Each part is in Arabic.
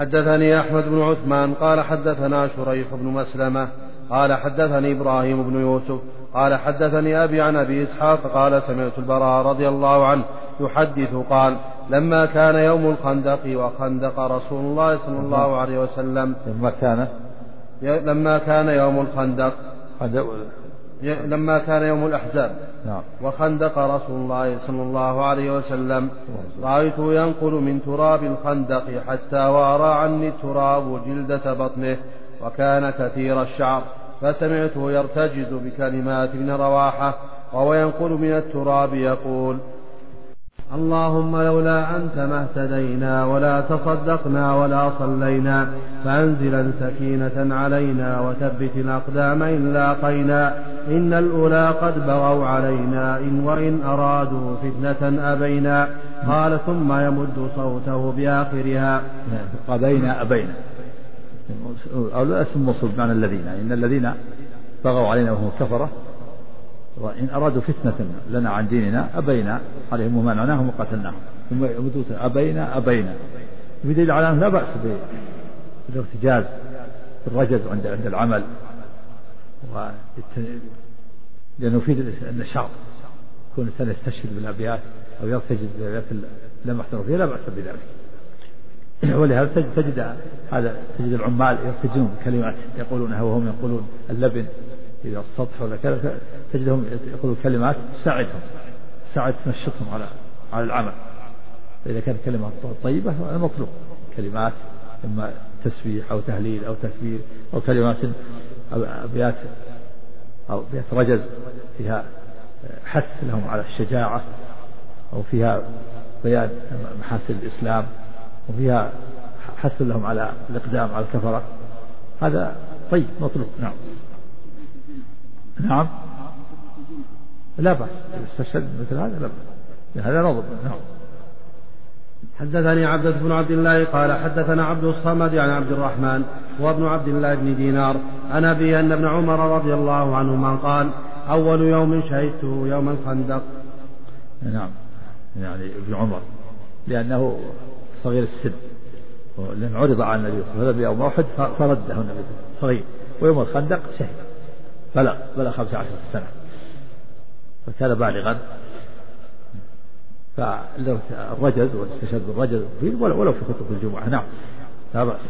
حدثني أحمد بن عثمان قال حدثنا شريح بن مسلمة قال حدثني إبراهيم بن يوسف قال حدثني أبي عن أبي إسحاق قال سمعت البراء رضي الله عنه يحدث قال لما كان يوم الخندق وخندق رسول الله صلى الله عليه وسلم لما كان يوم الخندق لما كان يوم الأحزاب وخندق رسول الله صلى الله عليه وسلم رأيته ينقل من تراب الخندق حتى وأرى عني التراب جلدة بطنه وكان كثير الشعر فسمعته يرتجز بكلمات ابن رواحة وهو ينقل من التراب يقول اللهم لولا أنت ما اهتدينا ولا تصدقنا ولا صلينا فأنزلا سكينة علينا وثبت الأقدام إن لاقينا إن الأولى قد بغوا علينا إن وإن أرادوا فتنة أبينا قال ثم يمد صوته بآخرها أبينا أو لا اسم موصول بمعنى الذين إن الذين بغوا علينا وهم كفرة وإن أرادوا فتنة لنا عن ديننا أبينا عليهم ومنعناهم وقتلناهم ثم يمدون أبينا بدليل على أنه لا بأس بالارتجاز بالرجز عند العمل لأنه يفيد النشاط يكون الإنسان يستشهد بالأبيات أو يرتجز بالأبيات لما احتروا فيها لا بأس بذلك. ولهذا تجد العمال يرتجون كلمات يقولونها وهم يقولون اللبن إذا السطح ولا كذا تجدهم يقولون كلمات تساعد تنشطهم على العمل. فإذا كانت كلمات طيبة المطلوب كلمات إما تسبيح أو تهليل أو تكبير أو كلمات أو أبيات رجز فيها حث لهم على الشجاعة أو فيها بيان محاسن الإسلام وفيها حث لهم على الإقدام على الكفرة هذا طيب مطلوب. نعم لا بأس استشهد مثل هذا لا بأس هذا نظر. حدثني عبدة بن عبد الله قال حدثنا عبد الصمد عن عبد الرحمن وابن عبد الله بن دينار عن أبي أن ابن عمر رضي الله عنهما قال أول يوم شهدته يوم الخندق. نعم يعني ابن عمر لأنه صغير السن لأن عرض على النبي صلى الله عليه وسلم يوم أحد فرده النبي صغير ويوم الخندق شهد بلغ 15 سنة فكان بالغا فالرجز والاستشهاد بالرجز ولو في كتب الجمعة. نعم لا بأس.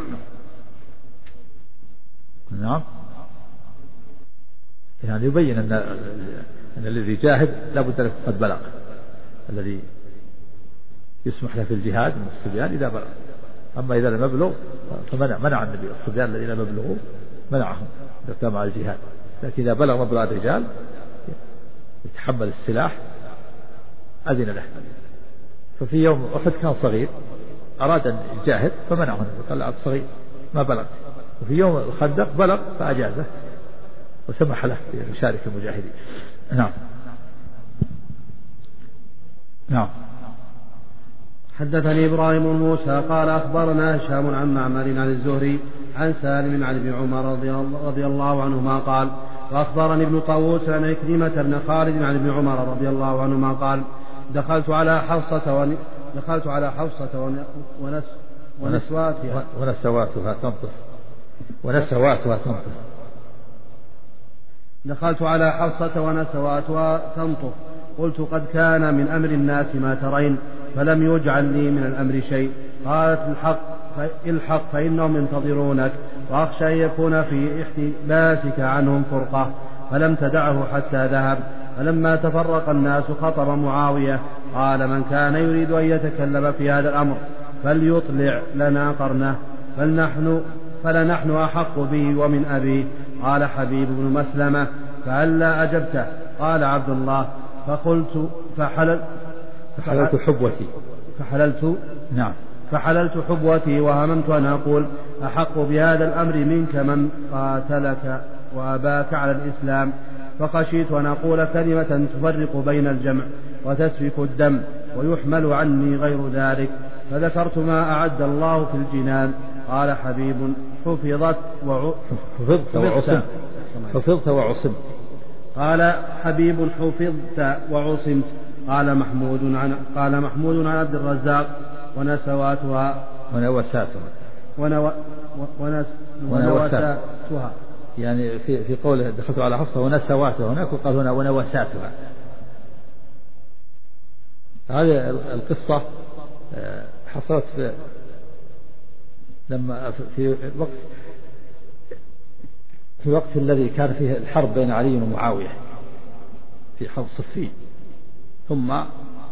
نعم يعني يبين أن الذي جاهد لا بد له قد بلغ الذي يسمح له في الجهاد من الصبيان إذا بلغ. أما إذا لم يبلغ فمنع النبي الصبيان الذين لم يبلغوا منعهم إذا كان مع الجهاد. لكن إذا بلغ مبلغ الرجال يتحمل السلاح أذن له. ففي يوم أحد كان صغير أراد أن يجاهد فمنعه النبي قال لا صغير ما بلغ. وفي يوم الخندق بلغ فأجازه وسمح له يشارك المجاهدين. نعم. حدثني إبراهيم بن موسى قال أخبرنا هشام عن معمر عن الزهري عن سالم عن ابن عمر رضي الله عنهما قال وأخبرني ابن طاووس عن عكرمة بن خالد عن ابن عمر رضي الله عنهما قال دخلت على حفصة ونسواتها تنطف دخلت على حفصة ونسواتها تنطف قلت قد كان من أمر الناس ما ترين فلم يجعل لي من الأمر شيء. قالت الحق فإنهم ينتظرونك وأخشى أن يكون في احتباسك عنهم فرقة فلم تدعه حتى ذهب. فلما تفرق الناس خطب معاوية قال من كان يريد أن يتكلم في هذا الأمر فليطلع لنا قرنه فلنحن أحق به ومن أبيه. قال حبيب بن مسلمة فهلا أجبته؟ قال عبد الله فقلت فحللت حبوتي وهممت أن أقول أحق بهذا الأمر منك من قاتلك وأباك على الإسلام فخشيت أن أقول كلمة تفرق بين الجمع وتسفك الدم ويحمل عني غير ذلك فذكرت ما أعد الله في الجنان. قال حبيب حفظت وعصمت. قال حبيب حفظت وعصمت. قال محمود عن عبد الرزاق ونسواتها ونوساتها، يعني في قوله دخلت على حفصة ونسواتها، هناك قال هنا ونوساتها. هذه القصة حصلت لما في الوقت الذي كان فيه الحرب بين علي ومعاوية في حرب صفين، ثم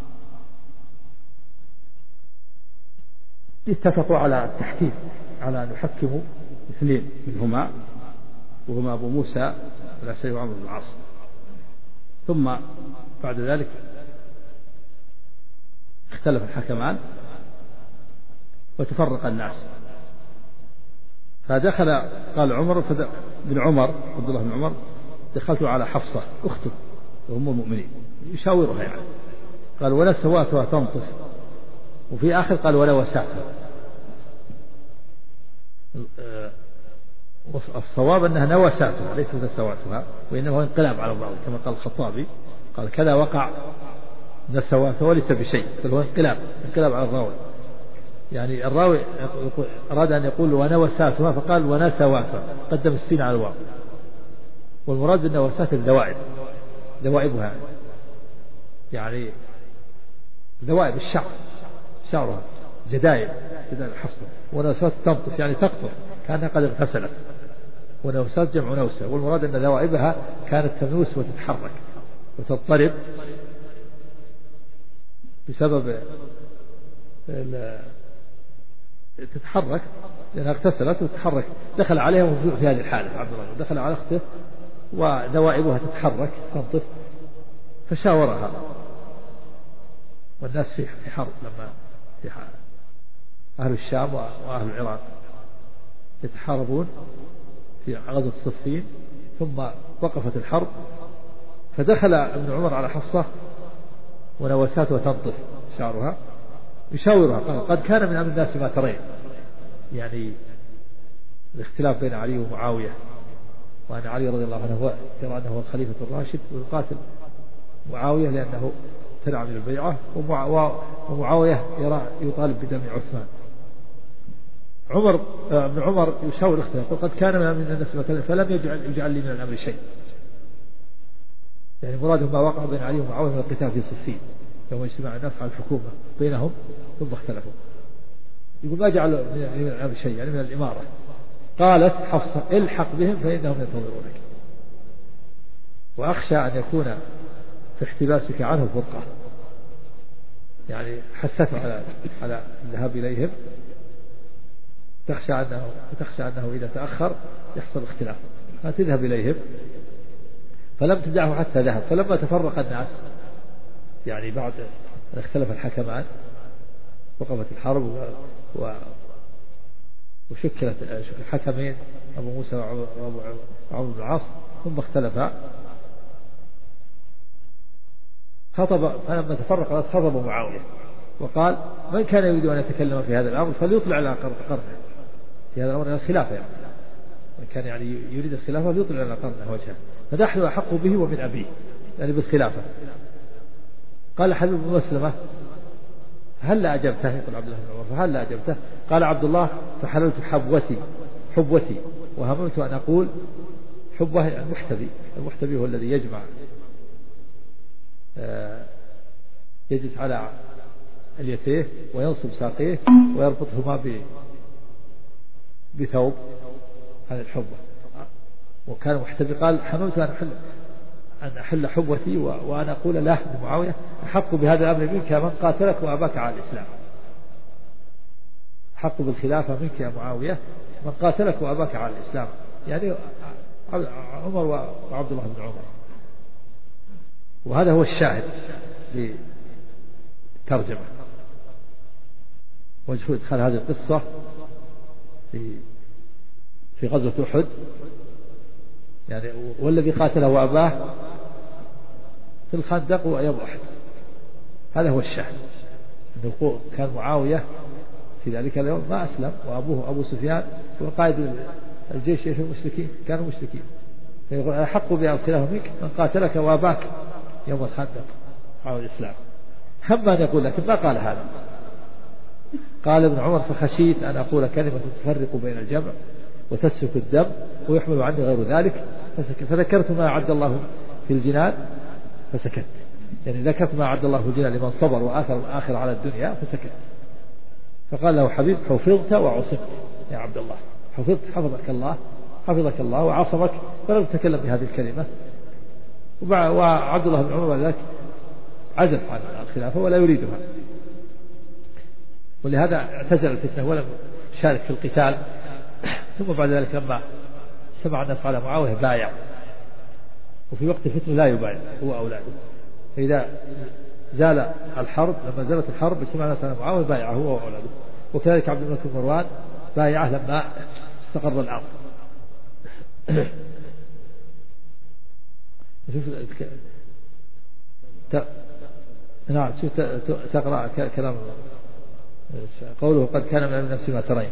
اتفقوا على التحكيم، على أن يحكموا اثنين منهما وهما أبو موسى الأشعري وعمرو بن العاص. ثم بعد ذلك اختلف الحكمان وتفرق الناس، فدخل قال عمر بن عمر عبد الله بن عمر دخلت على حفصة أخته وأم المؤمنين يشاورها، يعني قال ولا سواتها تنطف، وفي آخر قال ولا وساتها. الصواب أنها نوساتها ليس نسواتها، وإنما هو انقلاب على بعض كما قال الخطابي، قال كذا وقع نسواتها وليس بشيء، بل هو انقلاب على الراوي، يعني الراوي أراد أن يقول ونوساتها فقال ونسواتها، قدم السين على الواو، والمراد بالنوسات الذوائب، ذوائبها يعني ذوائب الشعر، شعرها جدائب الحصة. ونوسات تنطف يعني تقطر كأنها قد اغتسلت، ونوسات جمع نوسة، والمراد أن ذوائبها كانت تنوس وتتحرك وتضطرب بسبب تتحرك لأنها اغتسلت وتتحرك. دخل عليها وهو في هذه الحالة عبد الله، دخل على أخته وذوائبها تتحرك تنطف، فشاورها، والناس في حرب، لما في أهل الشام وأهل العراق يتحاربون في غزوة صفين، ثم وقفت الحرب، فدخل ابن عمر على حفصة ونوساتها تنطف شعرها يشاورها، قال قد كان من أمر الناس ما ترين، يعني الاختلاف بين علي ومعاوية، وأن علي رضي الله عنه يرى أنه هو الخليفة الراشد ويقاتل معاوية لأنه تنع من البيعة، ومعاوية يرى يطالب بدم عثمان. ابن عمر يشاور اخته يقول قد كان من الناس ما فلم يجعل لي من الأمر شيء، يعني مراده ما وقع بين علي ومعاوية من القتال في صفين يوم اجتماع الناس على الحكومة بينهم ثم اختلفوا، يقول ما جعل من الأمر شيء، يعني من الإمارة. قالت حفصة الحق بهم فإنهم ينتظرونك، وأخشى أن يكون في احتباسك عنه فرقة، يعني حثته على الذهاب إليهم، تخشى أنه إذا تأخر يحصل اختلاف، فتذهب إليهم. فلم تدعه حتى ذهب. فلما تفرق الناس، يعني بعد أن اختلف الحكمان وقفت الحرب وشكلت الحكمين أبو موسى وعمرو بن العاص، ثم اختلفا، فلما تفرق خطب معاوية وقال من كان يريد أن يتكلم في هذا الأمر فليطلع على قرنه في هذا الأمر، الخلافة يعني من كان يعني يريد الخلافة فليطلع على قرنه وجهه، فنحن أحق به ومن أبيه، يعني بالخلافة. قال حبيب بن مسلمة هل لا أجبته؟ يقول عبد الله بن عمر فهل لا أجبته؟ قال عبد الله فحللت حبوتي وهممت أن أقول حبه المحتبي هو الذي يجلس على اليتيه وينصب ساقيه ويربطهما بثوب، هذا الحبة. وكان محتبي قال حممت أن أحل حبوتي وأنا أقول له لمعاوية أحق بهذا الأمر منك من قاتلك وأباك على الإسلام، أحق بالخلافة منك يا معاوية من قاتلك وأباك على الإسلام، يعني عمر وعبد الله بن عمر. وهذا هو الشاهد للترجمة، وجه إدخال هذه القصة في غزوة أحد، يعني والذي قاتله وأباه في الخندق ويوم أحد، هذا هو الشاهد. أنه كان معاوية في ذلك اليوم ما أسلم، وأبوه أبو سفيان هو قائد الجيش المشركين، كانوا مشركين، فيقول أحق بأمثله منك من قاتلك وأباك يوم الخندق على الإسلام. هم أن يقول لكن ما قال هذا، قال ابن عمر فخشيت أن أقول كلمة تفرق بين الجمع وتسفك الدم ويحمل عني غير ذلك فذكرت ما أعد الله في الجنان فسكت، يعني ذكرت ما أعد الله في الجنان لمن صبر وآثر الآخر على الدنيا فسكت. فقال له حبيب حفظت وعصمت يا عبد الله، حفظت حفظك الله وعصمك فلم تتكلم بهذه الكلمة. وعبد الله بن عمر ذلك عزف عن الخلافة ولا يريدها، ولهذا اعتزل الفتنة ولم يشارك في القتال. ثم بعد ذلك لما سمع الناس على معاوية بايع، وفي وقت الفتنة لا يبايع هو أولاده، فإذا زال الحرب لما زالت الحرب سمع الناس على معاوية بايع هو وأولاده. وكذلك عبد الملك بن مروان بايعه لما استقر الأمر. نعم تقرأ كلام قوله قد كان من أمر الناس ما ترين.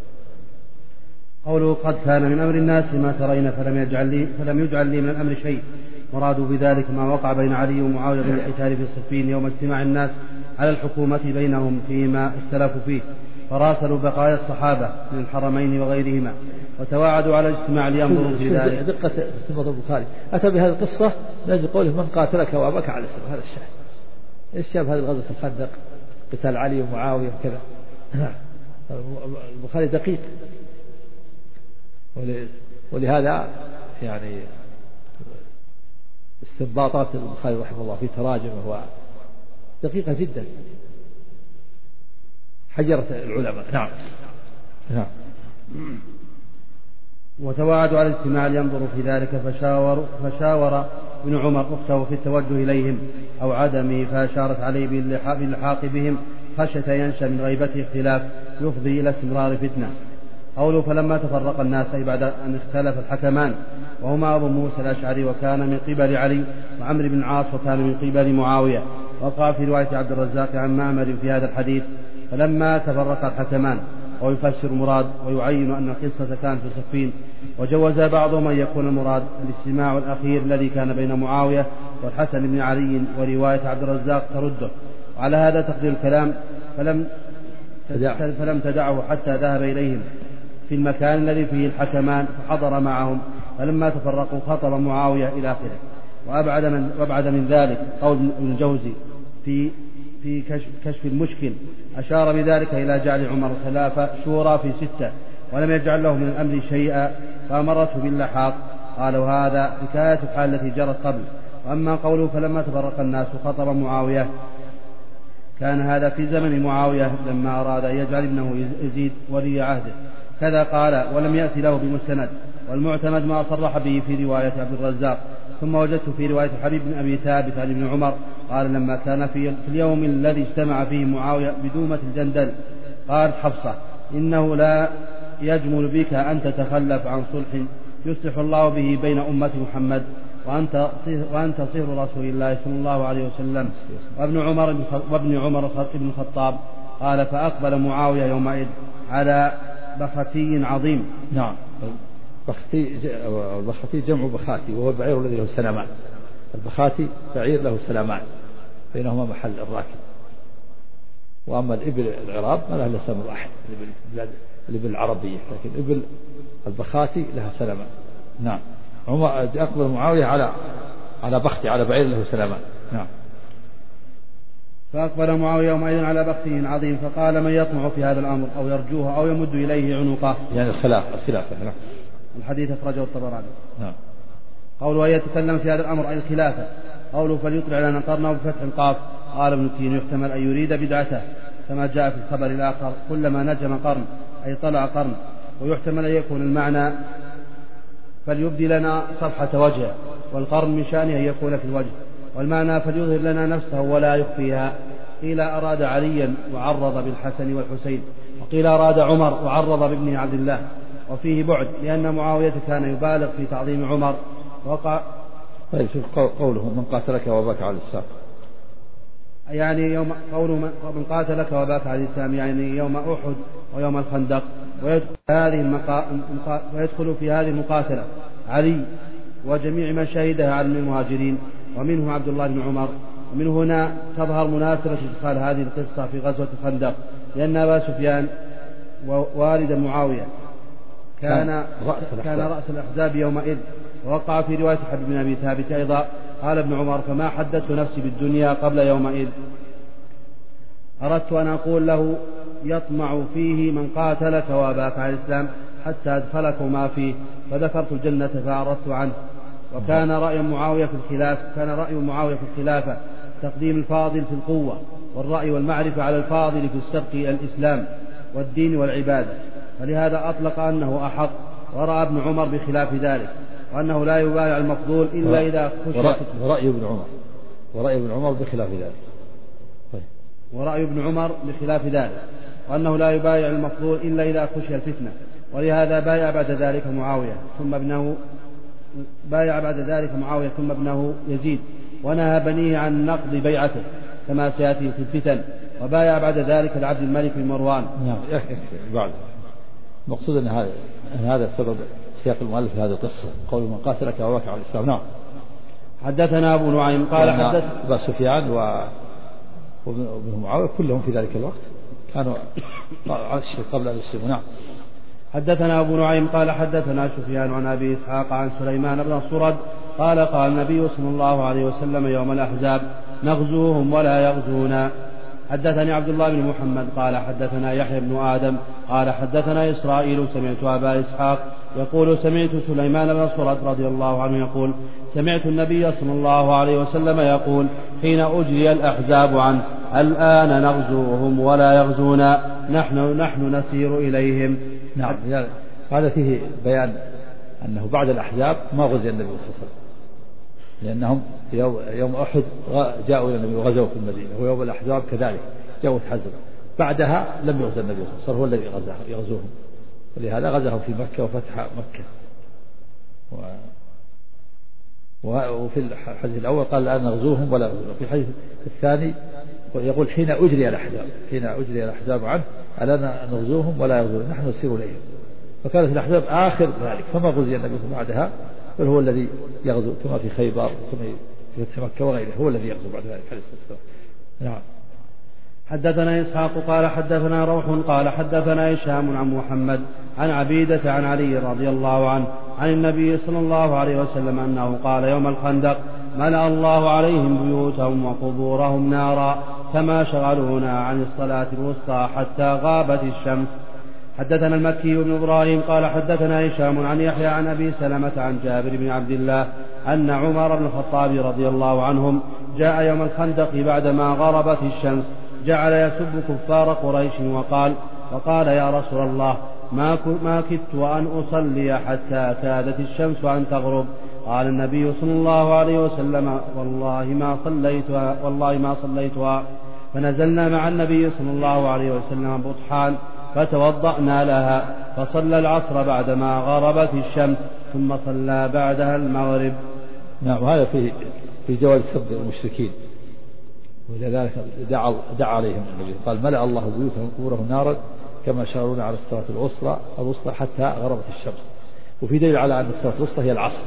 قوله قد كان من أمر الناس ما ترين فلم يجعل لي من الأمر شيء. مراد بذلك ما وقع بين علي ومعاوية بن القتال في الصفين يوم اجتماع الناس على الحكومة بينهم فيما اختلفوا فيه، فراسلوا بقايا الصحابة من الحرمين وغيرهما وتواعدوا على الاجتماع لينظروا في ذلك. دقة استنباط البخاري أتى بهذه القصة لأجل قوله من قاتلك وأباك على الإسلام، هذا الشاهد. إيش جاب هذه الغزوة الخندق قتال علي ومعاوية وكذا؟ البخاري دقيق، ولهذا يعني استنباطات البخاري رحمه الله في تراجمه دقيقة جدا حجرت العلماء. نعم. وتواعدوا على الاجتماع لينظروا في ذلك فشاور ابن عمر أخته في التوجه إليهم أو عدمه، فأشارت عليه باللحاق بهم خشية ينشأ من غيبته اختلاف يفضي إلى استمرار فتنة. قوله فلما تفرق الناس أي بعد أن اختلف الحكمان وهما أبو موسى الأشعري وكان من قبل علي وعمرو بن العاص وكان من قبل معاوية. وقع في رواية عبد الرزاق عن معمر في هذا الحديث فلما تفرق الحكمان، ويفسر مراد ويعين أن القصة كانت في صفين. وجوز بعضهم أن يكون المراد الاجتماع الأخير الذي كان بين معاوية والحسن بن علي، ورواية عبد الرزاق ترده. وعلى هذا تقدير الكلام فلم تدعه حتى ذهب إليهم في المكان الذي فيه الحكمان فحضر معهم، فلما تفرقوا خطب معاوية إلى آخره. وأبعد من ذلك قول ابن الجوزي في كشف المشكل أشار بذلك إلى جعل عمر الخلافة شورى في 6 ولم يجعل له من الأمر شيئا فأمرته باللحاق. قالوا هذا حكاية الحال التي جرت قبل. وأما قوله فلما تفرق الناس وخطب معاوية كان هذا في زمن معاوية لما أراد أن يجعل ابنه يزيد ولي عهده، كذا قال ولم يأتي له بمستند، والمعتمد ما صرح به في رواية عبد الرزاق. ثم وجدت في رواية حبيب بن أبي ثابت عن ابن عمر قال لما كان في اليوم الذي اجتمع فيه معاوية بدومة الجندل قالت حفصة إنه لا يجمل بك أن تتخلف عن صلح يصلح الله به بين أمة محمد وأنت صهر رسول الله صلى الله عليه وسلم وابن عمر بن الخطاب. قال فأقبل معاوية يومئذ على بختي عظيم. نعم. البختي جمع بخاتي وهو البعير الذي له سلامان. البخاتي بعير له سلامان بينهما محل الراكب. وأما الإبل العراب ما لها إلا سلام واحد، الإبل العربية، لكن إبل البخاتي لها سلامان. نعم. أقبل معاوية على بختي على بعير له سلامان. نعم. فأقبل معاوية يومئذ على بخته عظيم فقال من يطمع في هذا الأمر أو يرجوه أو يمد إليه عنقه، يعني الخلافة. نعم. الحديث أخرجه الطبراني. نعم. قوله أن يتكلم في هذا الأمر أي الخلافة. قوله فليطلع لنا قرنه بفتح القاف. قال ابن تين يحتمل أن يريد بدعته كما جاء في الخبر الآخر كلما نجم قرن أي طلع قرن، ويحتمل أن يكون المعنى فليبدي لنا صفحة وجهه، والقرن من شأنه أن يكون في الوجه، والمعنى فليظهر لنا نفسه ولا يخفيها. قيل أراد عليا وعرض بالحسن والحسين، وقيل أراد عمر وعرض بابن عبد الله. وفيه بعد لأن معاوية كان يبالغ في تعظيم عمر. وقع طيب شوف قوله من قاتلك وباك على الإسلام، يعني يوم قوله من قاتلك وباك على الإسلام يعني يوم أحد ويوم الخندق. ويدخل في هذه المقاتلة علي وجميع من شهدها عن المهاجرين ومنه عبد الله بن عمر. ومن هنا تظهر مناسبة إدخال هذه القصة في غزوة الخندق لأن أبا سفيان والد معاوية كان رأس الأحزاب يومئذ. ووقع في رواية حبيب بن أبي ثابت أيضا قال ابن عمر: فما حدثت نفسي بالدنيا قبل يومئذ. أردت أن أقول له: يطمع فيه من قاتلك وأباك على الإسلام حتى أدخلكما فيه، فذكرت الجنة فأعرضت عنه. وكان رأي معاوية في الخلافة تقديم الفاضل في القوة والرأي والمعرفة على الفاضل في السبق إلى الإسلام والدين والعبادة، فلهذا أطلق أنه أحق. ورأى ابن عمر بخلاف ذلك، وأنه لا يبايع المفضول إلا إذا خشي. ورأي ابن عمر بخلاف ذلك. ورأي ابن عمر بخلاف ذلك، وأنه لا يبايع المفضول إلا إذا خشي الفتنة. ولهذا بايع بعد ذلك معاوية ثم ابنه يزيد، ونهى بنيه عن نقض بيعته كما سيأتي في الفتن. وبايع بعد ذلك العبد الملك بن مروان. نعم. بعد مقصود أن هذا سبب سياق المؤلف في هذه القصة، قول: من قاتلك وأباك على الإسلام. نعم. حدثنا أبو نعيم قال أبا سفيان وابن معاوية كلهم في ذلك الوقت كانوا على الشرك قبل أن يسلموا. نعم. حدثنا أبو نعيم قال حدثنا سفيان عن أبي إسحاق عن سليمان بن صرد قال: قال النبي صلى الله عليه وسلم يوم الأحزاب: نغزوهم ولا يغزونا. حدثني عبد الله بن محمد قال حدثنا يحيى بن آدم قال حدثنا إسرائيل سمعت أبا إسحاق يقول: سمعت سليمان بن صرد رضي الله عنه يقول: سمعت النبي صلى الله عليه وسلم يقول حين أجري الأحزاب عنه: الآن نغزوهم ولا يغزونا، نحن نسير إليهم. نعم. هذا فيه بيان أنه بعد الأحزاب ما غزي النبي صلى الله عليه وسلم، لأنهم يوم أحد جاءوا إلى النبي وغزوا في المدينة، ويوم الأحزاب كذلك جاءوا تحزبوا. بعدها لم يغزى النبي صلى الله عليه وسلم، هو الذي يغزوهم، ولهذا غزاهم في مكة وفتح مكة. وفي الحديث الأول قال: الآن نغزوهم ولا يغزونا. في الحديث الثاني يقول: حين أجري الأحزاب عنه: الآن نغزوهم ولا يغزونا، نحن نسير إليهم. فكانت الأحزاب آخر ذلك، فما غزي النبي بعدها، بل هو الذي يغزو، كما في خيبر وكما في فتح مكة وغيره، هو الذي يغزو بعد ذلك عليه الصلاة والسلام. نعم. حدثنا إسحاق قال حدثنا روح قال حدثنا هشام عن محمد عن عبيدة عن علي رضي الله عنه عن النبي صلى الله عليه وسلم أنه قال يوم الخندق: ملأ الله عليهم بيوتهم وقبورهم نارا كما شغلونا عن الصلاة الوسطى حتى غابت الشمس. حدثنا المكي بن إبراهيم قال حدثنا هشام عن يحيى عن أبي سلمة عن جابر بن عبد الله أن عمر بن الخطاب رضي الله عنهم جاء يوم الخندق بعدما غربت الشمس، جعل يسب كفار قريش وقال: يا رسول الله، ما كدت وأن أصلي حتى كادت الشمس أن تغرب. قال النبي صلى الله عليه وسلم: والله ما صليتها. فنزلنا مع النبي صلى الله عليه وسلم بطحان فتوضأنا لها، فصلى العصر بعدما غربت الشمس، ثم صلى بعدها المغرب. نعم. هذا في جواز سب المشركين، ولذلك دعا عليهم النبي قال: ملأ الله بيوتهم وقبورهم نارا كما شغلونا على الصلاة الوسطى حتى غربت الشمس. وفي دليل على أن الصلاة الوسطى هي العصر،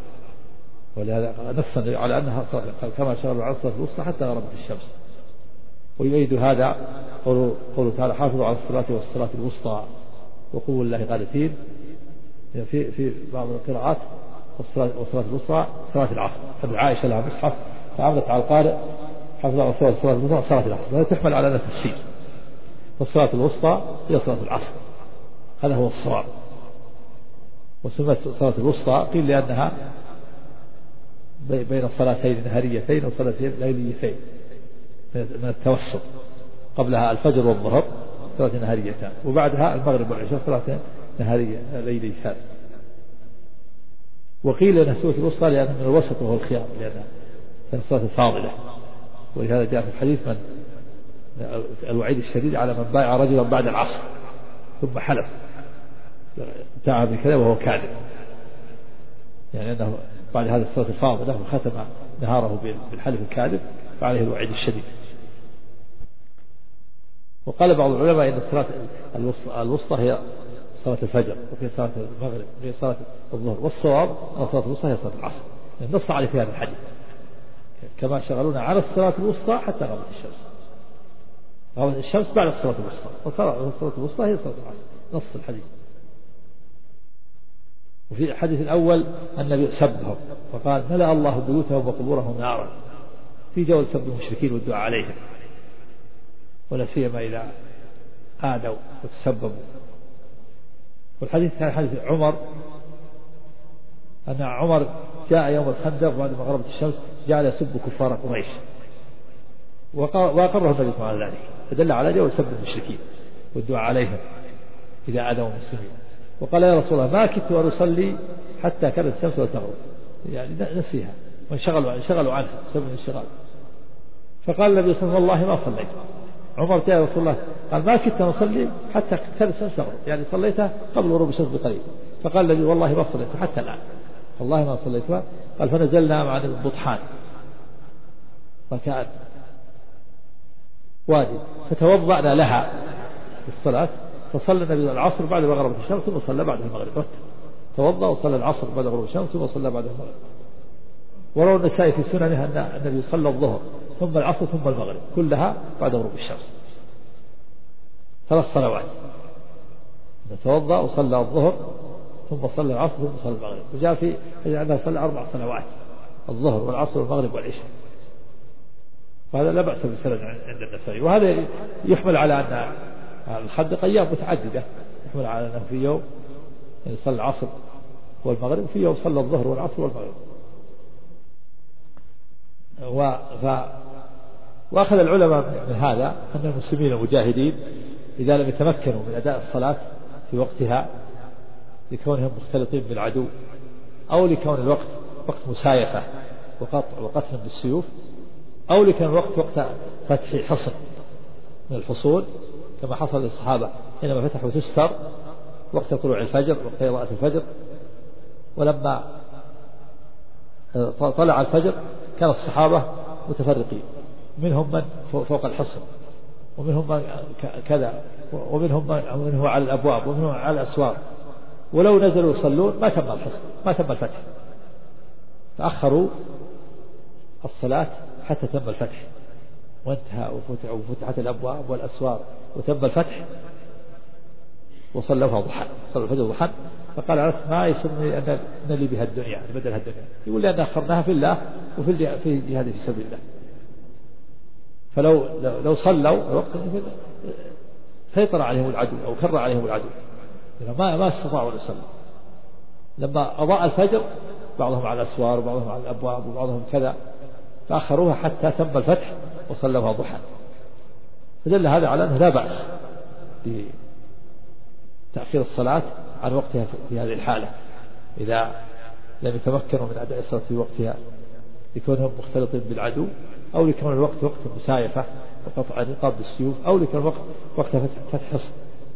ولهذا نص على أنها صلاة، قال: كما شغلوا على الصلاة الوسطى حتى غربت الشمس. ويؤيد هذا قوله تعالى: حافظوا على الصلاة والصلاة الوسطى وقوموا لله قانتين. في بعض القراءات والصلاة الوسطى صلاة العصر، فعائشة لها مصحف فعملت على القارئ: حافظوا على الصلاة والصلاة الوسطى صلاة العصر. هذا تحمل على أنها تفسير، والصلاة الوسطى هي صلاة العصر، هذا هو الصواب. وسمت صلاة الوسطى قيل لأنها بين صلاتين نهاريتين وصلاتين ليليتين من التوسط، قبلها الفجر والظهر صلاة نهاريتان، وبعدها المغرب والعشاء صلاة نهارية ليليتان. وقيل أنها سورة الوسطى لأن من الوسط وهو الخيار، لأنها الصلاة الفاضلة. ولهذا جاء في الحديث من الوعيد الشديد على من بايع رجلا بعد العصر ثم حلف دعا بكذا وهو كاذب، يعني أنه بعد هذه الصلاة الفاضلة وختم نهاره بالحلف الكاذب فعليه الوعيد الشديد. وقال بعض العلماء إن الصلاة الوسطى هي صلاة الفجر، وفي صلاة المغرب، وفي صلاة الظهر، والصواب أن الصلاة الوسطى هي صلاة العصر، نص عليه في هذا الحديث: كما شغلونا على الصلاة الوسطى حتى غربت الشمس. الشمس بعد الصلاة الوسطى، والصلاة الوسطى هي صلاة العصر، نص الحديث. وفي الحديث الأول النبي سبهم فقال ملأ الله بيوتهم وقبورهم نارا، في جواز سب المشركين والدعاء عليهم، ولا سيما إذا آذوا وتسببوا. والحديث كان حديث عمر أن عمر جاء يوم الخندق بعد ما غربت الشمس جعل يسب كفار قريش، وأقره النبي صلى الله عليه وسلم ذلك، فدل على جواز سب المشركين والدعاء عليهم إذا آذوا المسلمين. وقال يا رسول الله ما كدت أن أصلي حتى كانت الشمس وتغرب، يعني نسيها وانشغلوا عنها بسبب الانشغال. فقال النبي صلى الله عليه وسلم والله ما صليت. عمر جاء يا رسول الله قال ما كدت أن أصلي حتى كانت الشمس تغرب، يعني صليتها قبل غروب الشمس بقليل. فقال النبي والله ما صليت حتى الآن، والله ما صليتها. قال فنزلنا مع البطحان وكانت وادي فتوضأنا لها في الصلاة، فصلى النبي العصر بعد ما غربت الشمس ثم صلى بعد المغرب، توضأ وصلى العصر بعد غروب الشمس ثم صلى بعد المغرب. وروى النسائي في سننه أن النبي صلى الظهر ثم العصر ثم المغرب كلها بعد غروب الشمس، 3 صلوات، توضأ وصلى الظهر ثم صلى العصر ثم صلى المغرب. وجاء في أنه صلى 4 صلوات، الظهر والعصر والمغرب والعشاء، وهذا لا بأس بالسند عند النسائي. وهذا يحمل على أن الخندق أيام متعددة، يحمل على أنه في يوم يعني صلى العصر والمغرب، وفي يوم صلى الظهر والعصر والمغرب. وأخذ العلماء من هذا أن المسلمين المجاهدين إذا لم يتمكنوا من أداء الصلاة في وقتها لكونهم مختلطين بالعدو، أو لكون الوقت وقت مسايفة وقطع وقتل بالسيوف، أو لكون الوقت وقت فتح حصن من الحصول كما حصل للصحابة حينما فتحوا تستر وقت طلوع الفجر وقت إضاءة الفجر. ولما طلع الفجر كان الصحابة متفرقين، منهم من فوق الحصن، ومنهم من كذا، ومنهم من هو على الأبواب، ومنهم على الأسوار، ولو نزلوا يصلون ما تم الحصن، ما تم الفتح، تأخروا الصلاة حتى تم الفتح وانتهى وفتحت الأبواب والأسوار وتم الفتح، وصلوها ضحى، صلوا الفجر ضحى. فقال أنس ما يسمي أن لي بها الدنيا، بدلها الدنيا، يقول لأن أخرناها في الله وفي جهاد في سبيل الله. فلو صلوا الوقت سيطر عليهم العدو أو كر عليهم العدو، ما استطاعوا أن يصلوا. لما أضاء الفجر بعضهم على الأسوار وبعضهم على الأبواب وبعضهم كذا، فأخروها حتى تم الفتح وصلوها ضحى. فدل هذا على أنه لا بأس بتأخير الصلاة عن وقتها في هذه الحالة إذا لم يتمكنوا من أداء الصلاة في وقتها لكونهم مختلطين بالعدو، أو لكون الوقت وقت مسايفة وقطع الرقاب بالسيوف، أو لكون الوقت وقت فتح حصن.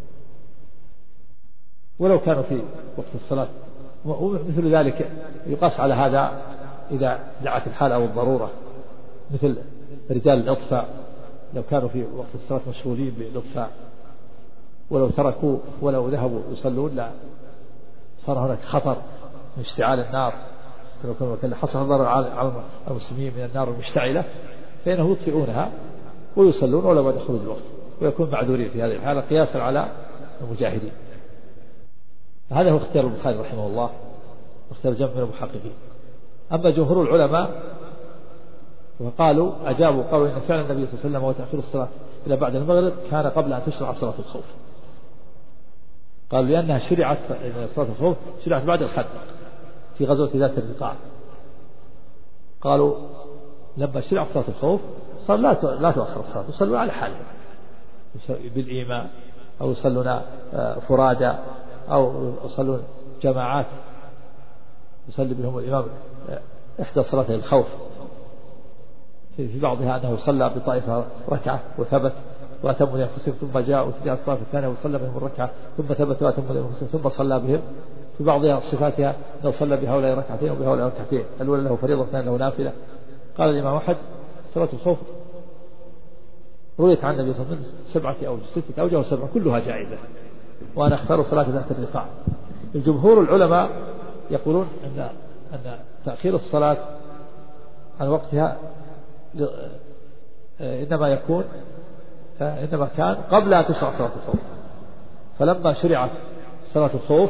ولو كانوا في وقت الصلاة ومثل ذلك يقاس على هذا إذا دعت الحالة أو الضرورة، مثل رجال الإطفاء لو كانوا في وقت الصلاة مشغولين بالإطفاء ولو تركوا ولو ذهبوا يصلون لا صار هناك خطر من اشتعال النار، كان حصل ضرر على المسلمين من النار المشتعلة، فإنهم يطفئونها ويصلون ولا بعد خروج الوقت، ويكون معذورين في هذه الحالة قياسا على المجاهدين. هذا هو اختيار البخاري رحمه الله واختيار جمع من المحققين. أما جمهور العلماء وقالوا أجابوا قالوا إن فعل النبي صلى الله عليه وسلم وتأخير الصلاة إلى بعد المغرب كان قبل أن تشرع صلاة الخوف، قالوا لأنها شرعت صلاة الخوف شرعت بعد الخندق في غزوة ذات الرقاع. قالوا لما شرع صلاة الخوف صار لا تؤخر الصلاة، يصلون على حالهم بالإيمان، أو يصلون فرادى، أو يصلون جماعات يصلي بهم الإمام إحدى صلاتي الخوف، في بعضها أنه صلى بطائفة ركعة وثبت وأتموا لأنفسهم، ثم جاءوا في الطائفة الثانية وصلى بهم الركعة ثم ثبت وأتموا لأنفسهم ثم صلى بهم. في بعضها صفاتها أنه صلى بهؤلاء ركعتين وبهؤلاء ركعتين، الأولى له فريضة والثانية له نافلة. قال الإمام أحمد صلاة الخوف رويت عن النبي صلى الله عليه وسلم 7 أوجه 6 أوجه و7 كلها جائزة، وأنا أختار صلاة ذات الرقاع. الجمهور العلماء يقولون أن تأخير الصلاة عن وقتها إنما يكون إنما كان قبل أن تشرع صلاة الخوف. فلما شرعت صلاة الخوف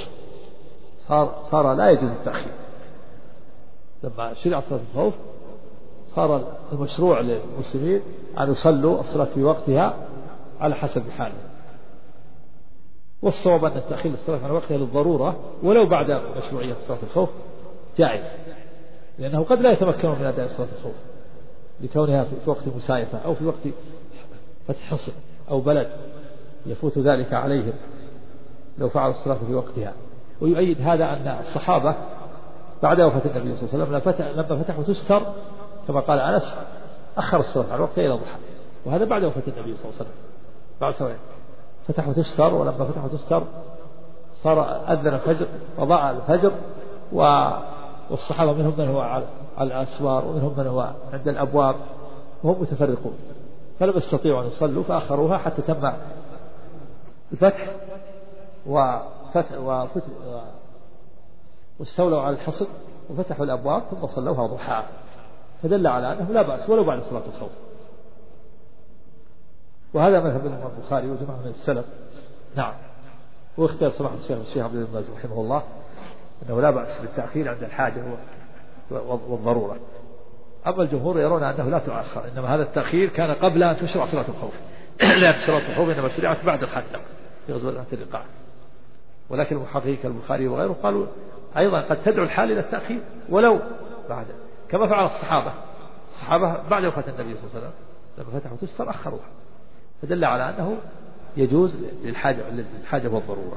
صار لا يجوز التأخير. لما شرعت صلاة الخوف صار المشروع للمسلمين أن يصلوا الصلاة في وقتها على حسب حاله. والصواب أن التأخير الصلاة على وقتها للضرورة ولو بعد مشروعية صلاة الخوف جائز، لأنه قد لا يتمكنون من أداء صلاة الخوف لكونها في وقت مسايفة أو في وقت فتح حصن أو بلد يفوت ذلك عليهم لو فعل الصلاة في وقتها. ويؤيد هذا أن الصحابة بعد وفاة النبي صلى الله عليه وسلم لما فتحوا تستر كما قال أنس أخر الصلاة على الوقت إلى الضحى، وهذا بعد وفاة النبي صلى الله عليه وسلم بعد سنوات فتحوا تستر. ولما فتحوا تستر صار أذن الفجر وضاع الفجر، والصحابة منهم من هو على الأسوار ومنهم من هو عند الأبواب وهم متفرقون، فلم يستطيعوا أن يصلوا فأخروها حتى تم الفتح واستولوا على الحصن وفتحوا الأبواب ثم صلوها ضحى، فدل على أنه لا بأس ولو بعد صلاة الخوف. وهذا مذهب الإمام البخاري وجماعة من السلف. نعم. واختار صراحة الشيخ عبد العزيز رحمه الله أنه لا بأس بالتأخير عند الحاجة والضرورة. أما الجمهور يرون أنه لا تؤخر، إنما هذا التأخير كان قبل أن تشرع صلاة الخوف لأن صلاة الخوف إنما شرعت بعد الخندق في غزوة الرقاع. ولكن المحققين كالبخاري وغيره قالوا أيضا قد تدعو الحال إلى التأخير ولو بعد، كما فعل الصحابة بعد وفاة النبي صلى الله عليه وسلم لما فتحوا تستر أخروها، فدل على أنه يجوز للحاجة والضرورة.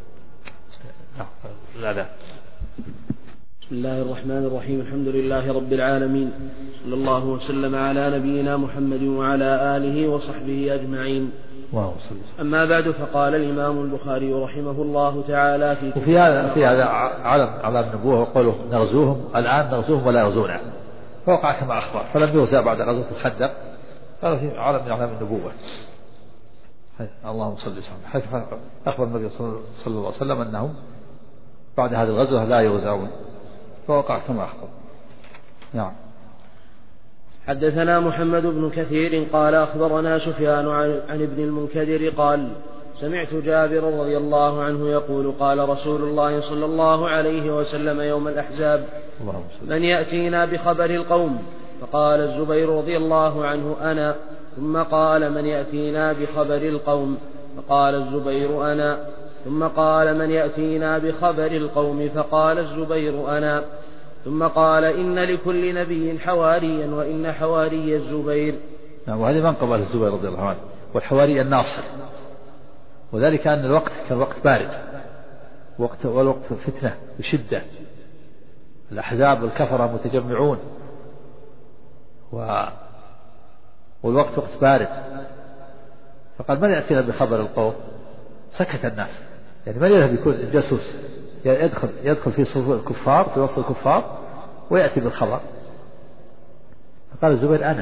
لا. بسم الله الرحمن الرحيم. الحمد لله رب العالمين، صلى الله وسلم على نبينا محمد وعلى آله وصحبه أجمعين. أما بعد، فقال الإمام البخاري رحمه الله تعالى في هذا على النبوة وقوله نغزوهم الآن نغزوهم ولا يغزونا، فوقع كما أخبر فلم يغزى بعد غزوة الخندق، هذا في علم من أعلام النبوة. اللهم صل وسلم حيث أخبر النبي صلى الله عليه وسلم أنهم بعد هذه الغزوة لا يغزون، فوقع كما أخبر. نعم. حدثنا محمد بن كثير قال أخبرنا سفيان عن ابن المنكدر قال سمعت جابر رضي الله عنه يقول قال رسول الله صلى الله عليه وسلم يوم الأحزاب من يأتينا بخبر القوم؟ فقال الزبير رضي الله عنه أنا. ثم قال من يأتينا بخبر القوم؟ فقال الزبير أنا. ثم قال من يأتينا بخبر القوم؟ فقال الزبير أنا. ثم قال إن لكل نبي حواريا وإن حواري الزبير. وهذه منقبة الزبير رضي الله عنه، والحواري الناصر، وذلك أن الوقت كان وقت بارد، والوقت فتنة وشدة، الأحزاب والكفرة متجمعون، والوقت وقت بارد. فقال من يأتينا بخبر القوم؟ سكت الناس، يعني من يذهب يكون جاسوس يدخل في صفوف الكفار في وسط الكفار ويأتي بالخبر؟ فقال الزبير أنا.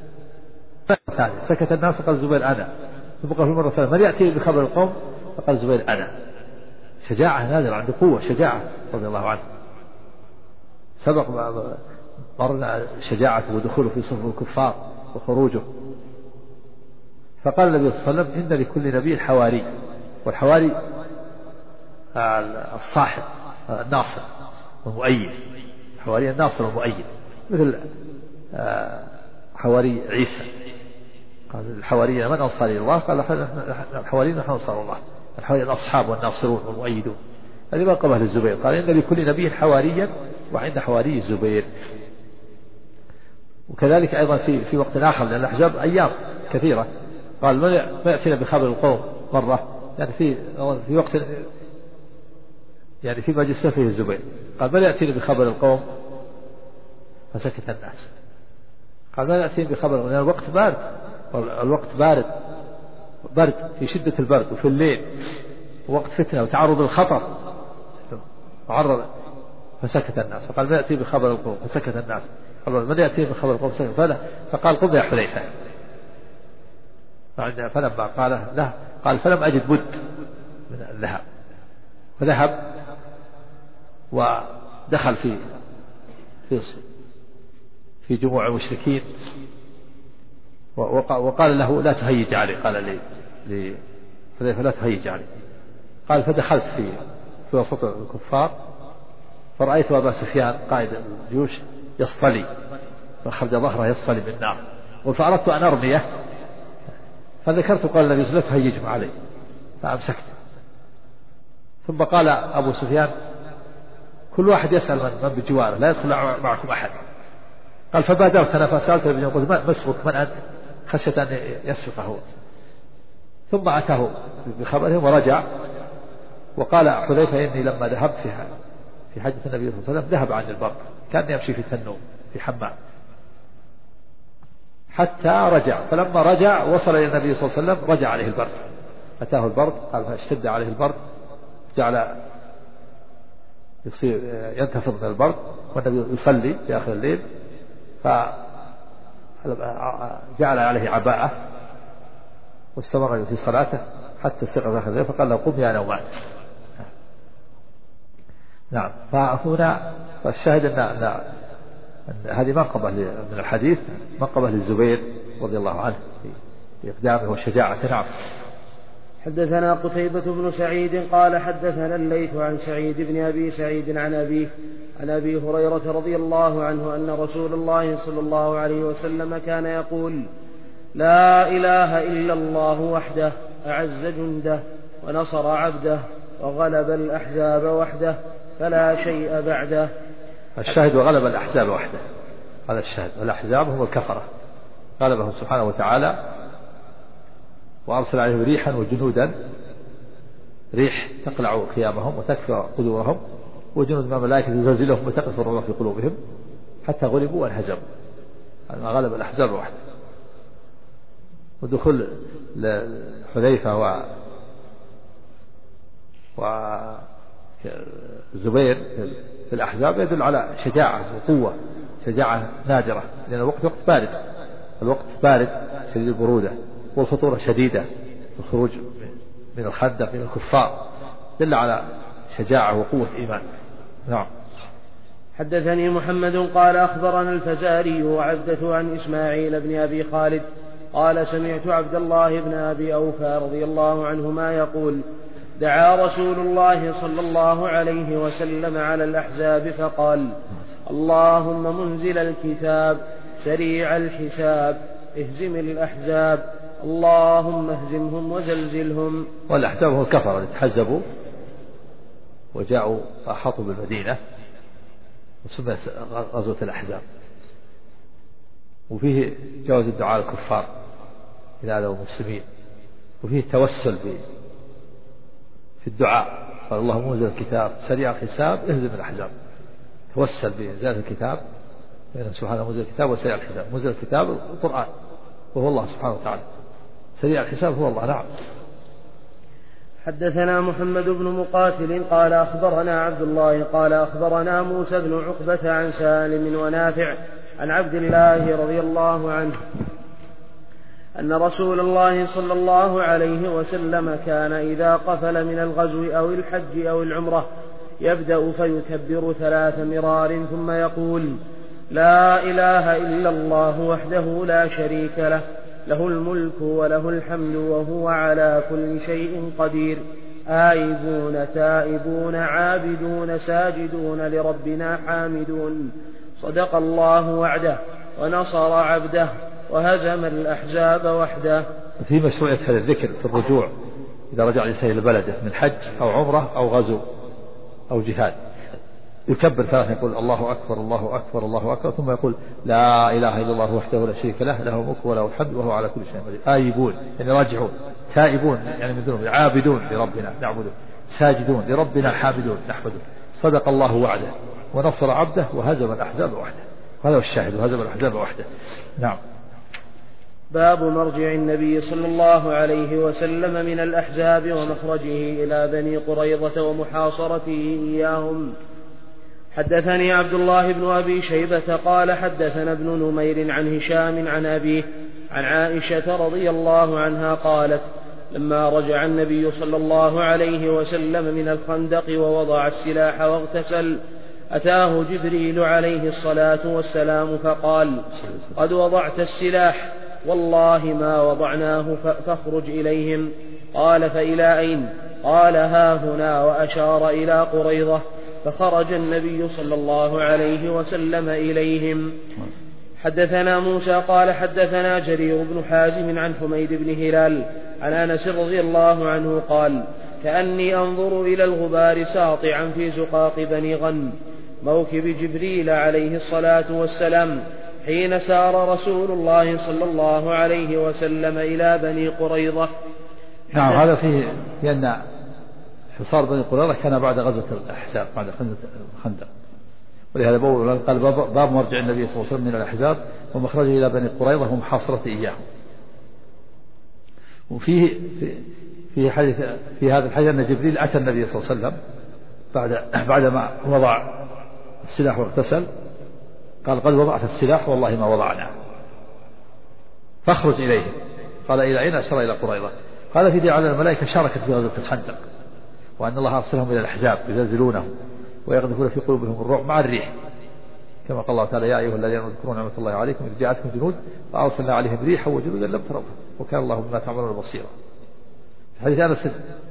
سكت الناس فقال الزبير أنا. ثم قال في المرة الثانية من يأتي بخبر القوم؟ فقال الزبير أنا. شجاعة نادرة، عنده قوة شجاعة رضي الله عنه، سبق مرنا شجاعته ودخوله في صفوف الكفار وخروجه. فقال النبي صلى الله عليه وسلم إن لكل نبي حواري، والحواري الصاحب الناصر والمؤيد، حواري الناصر والمؤيد، مثل حواري عيسى. قال الحواريين من أنصاري الله؟ قال الحواريين نحن أنصار الله، الحواري الأصحاب والناصرون والمؤيدون. هذه ما قبل الزبير. قال إن لكل نبي حواريا وعند حواري الزبير. وكذلك أيضا في وقت آخر، لأن الأحزاب أيام كثيرة، قال ما يأتينا بخبر القوم مرة، يعني في وقت يعني في مجلس فيه الزبير، قال من يأتيني بخبر القوم؟ فسكت الناس. قال من يأتيني بخبر؟ لأن الوقت بارد، الوقت برد في شدة البرد وفي الليل، وقت فتنة وتعرض الخطر، فسكت الناس. فقال من يأتيني بخبر القوم؟ فسكت الناس. قال من يأتيني بخبر القوم؟ فقال قم يا حذيفة. فلما قال له قال فلم أجد بد من الذهاب، فذهب ودخل في جموع المشركين وقال له لا تهيج علي، قال لحذيفة لا تهيج علي. قال فدخلت في وسط الكفار فرأيت أبا سفيان قائد الجيوش يصطلي، فخرج ظهره يصطلي بالنار، فأردت أن أرميه فذكرت قال النبي صلى الله عليه وسلم لا تهيجم علي فأمسكت. ثم قال أبو سفيان كل واحد يسأل من بجواره لا يدخل معكم أحد. قال فبادرت أنا فسألت ابن قلت ما اسمك من أنت خشية أن يسبقه. ثم أتاه بخبره ورجع. وقال حذيفة إني لما ذهبت في حجة النبي صلى الله عليه وسلم ذهب عن البرد كان يمشي في تنوم في حمام حتى رجع، فلما رجع وصل إلى النبي صلى الله عليه وسلم رجع عليه البرد، أتاه البرد قال فاشتد عليه البرد جعل يصير ينتفض من البرد والنبي يصلي في آخر الليل فجعل عليه عباءة واستمر في صلاته حتى استيقظ آخر الليل فقال له قم يا نومان. نعم. فهنا فالشاهد أن هذه منقبة من الحديث منقبة للزبير رضي الله عنه في إقدامه وشجاعته. نعم. حدثنا قتيبة بن سعيد قال حدثنا الليث عن سعيد بن أبي سعيد عن أبي هريرة رضي الله عنه أن رسول الله صلى الله عليه وسلم كان يقول لا إله إلا الله وحده أعز جنده ونصر عبده وغلب الأحزاب وحده فلا شيء بعده. الشاهد وغلب الأحزاب وحده، هذا الشاهد. والأحزاب هم الكفرة غلبهم سبحانه وتعالى وأرسل عليهم ريحا وجنودا، ريح تقلع خيامهم وتكفر قدورهم وجنود من الملائكة تزلزلهم وتقذف الرعب في قلوبهم حتى غلبوا وانهزموا. هذا ما غلب الأحزاب وحده. ودخول حذيفة وزبير في الأحزاب يدل على شجاعة وقوة، شجاعة نادرة، لأن الوقت وقت بارد، الوقت بارد شديد البرودة والخطورة شديدة، الخروج من الخندق من الكفار دل على شجاعة وقوة إيمان. نعم. حدثني محمد قال أخبرنا الفزاري وعبدة عن إسماعيل بن أبي خالد قال سمعت عبد الله بن أبي أوفى رضي الله عنهما يقول دعا رسول الله صلى الله عليه وسلم على الأحزاب فقال اللهم منزل الكتاب سريع الحساب اهزم الأحزاب اللهم اهزمهم وزلزلهم. والأحزاب هم الكفرة اللي تحزبوا وجاءوا أحاطوا بالمدينة وسميت غزوة الأحزاب. وفيه جواز الدعاء الكفار إذا آذوا المسلمين، وفيه التوسل في الدعاء قال اللهم منزل الكتاب سريع الحساب اهزم الأحزاب، توسل بإنزال الكتاب لأنه سبحانه منزل الكتاب وسريع الحساب. منزل الكتاب القرآن وهو الله سبحانه وتعالى، سريع الحساب هو الله. نعم. حدثنا محمد بن مقاتل قال أخبرنا عبد الله قال أخبرنا موسى بن عقبة عن سالم ونافع عن عبد الله رضي الله عنه أن رسول الله صلى الله عليه وسلم كان إذا قفل من الغزو أو الحج أو العمرة يبدأ فيكبر 3 مرار ثم يقول لا إله إلا الله وحده لا شريك له له الملك وله الحمد وهو على كل شيء قدير آيبون تائبون عابدون ساجدون لربنا حامدون صدق الله وعده ونصر عبده وهزم الأحزاب وحده. في مشروعية هذا الذكر في الرجوع إذا رجع الإنسان إلى بلده من حج أو عمرة أو غزو أو جهاد يكبر 3 يقول الله أكبر الله أكبر الله أكبر ثم يقول لا إله إلا الله وحده لا شريك له له الملك وله الحمد وهو على كل شيء قدير. آيبون يعني راجعون، تائبون يعني من ذنوب، عابدون لربنا نعبده، ساجدون لربنا حامدون نحمده، صدق الله وعده ونصر عبده وهزم الأحزاب وحده. هذا هو الشاهد وهزم الأحزاب وحده. نعم. باب مرجع النبي صلى الله عليه وسلم من الأحزاب ومخرجه إلى بني قريظة ومحاصرته إياهم. حدثني عبد الله بن أبي شيبة قال حدثنا ابن نمير عن هشام عن أبيه عن عائشة رضي الله عنها قالت لما رجع النبي صلى الله عليه وسلم من الخندق ووضع السلاح واغتسل أتاه جبريل عليه الصلاة والسلام فقال قد وضعت السلاح والله ما وضعناه فاخرج إليهم. قال فإلى أين؟ قال ها هنا، وأشار إلى قريظة. فخرج النبي صلى الله عليه وسلم إليهم. حدثنا موسى قال حدثنا جرير بن حازم عن حميد بن هلال عن أنس رضي الله عنه قال كأني أنظر إلى الغبار ساطعا في زقاق بني غنم موكب جبريل عليه الصلاة والسلام حين سار رسول الله صلى الله عليه وسلم إلى بني قريظة. نعم، هذا فيه لأن حصار بني قريظة كان بعد غزوة الأحزاب، بعد الخندق، ولهذا قال باب مرجع النبي صلى الله عليه وسلم من الأحزاب ومخرجه إلى بني قريظة ومحاصرة إياهم. وفيه في حديث في هذا الحديث أن جبريل أتى النبي صلى الله عليه وسلم بعدما وضع السلاح واغتسل، قال قد وضعت السلاح والله ما وضعنا، فاخرج إليه. قال إلى أين؟ أشار إلى قريظة. قال في دليل على الملائكة شاركت في غزوة الخندق، وأن الله أرسلهم إلى الأحزاب يزلزلونهم ويقذفون في قلوبهم الرعب مع الريح، كما قال الله تعالى يا أيها الذين اذكروا نعمة الله عليكم إذ جاءتكم جنود فأرسلنا عليهم ريحا وجنودا لم تروها وكان الله بما تعملون بصيرا. حديث أنس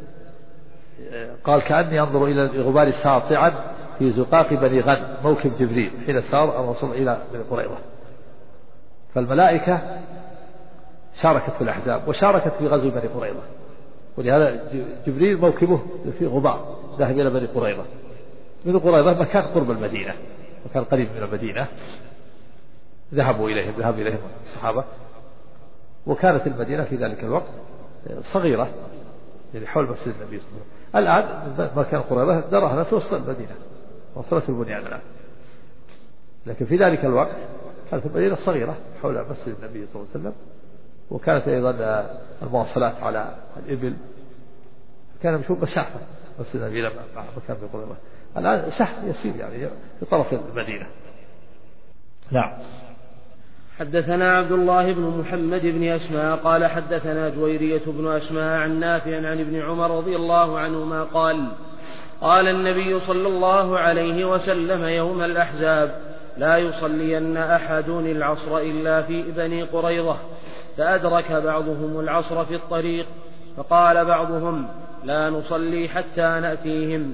قال كأني أنظر إلى الغبار ساطعا في زقاق بني غنم موكب جبريل حين سار الرسول إلى بني قريظة. فالملائكة شاركت في الأحزاب وشاركت في غزو بني قريظة، ولهذا جبريل موكبه في غبار ذهب إلى بني قريظة. بني قريظة مكان قرب المدينة، مكان قريب من المدينة، ذهب إليهم الصحابة، وكانت المدينة في ذلك الوقت صغيرة يعني حول مسجد النبي صلى الله عليه وسلم. الآن مكان قريظة درها في وسط المدينة، وصلت البنيان الآن، لكن في ذلك الوقت كانت المدينة صغيرة حول مسجد النبي صلى الله عليه وسلم، وكانت أيضا المواصلات على الإبل، كان مشهور مسافة مسجد النبي مع مكان في قريظة. الآن سهل يسير يعني في طرف المدينة. نعم. حدثنا عبد الله بن محمد بن أسماء قال حدثنا جويرية بن أسماء عن نافع عن ابن عمر رضي الله عنهما قال قال النبي صلى الله عليه وسلم يوم الأحزاب لا يصلين أحد العصر إلا في بني قريظة. فأدرك بعضهم العصر في الطريق فقال بعضهم لا نصلي حتى نأتيهم.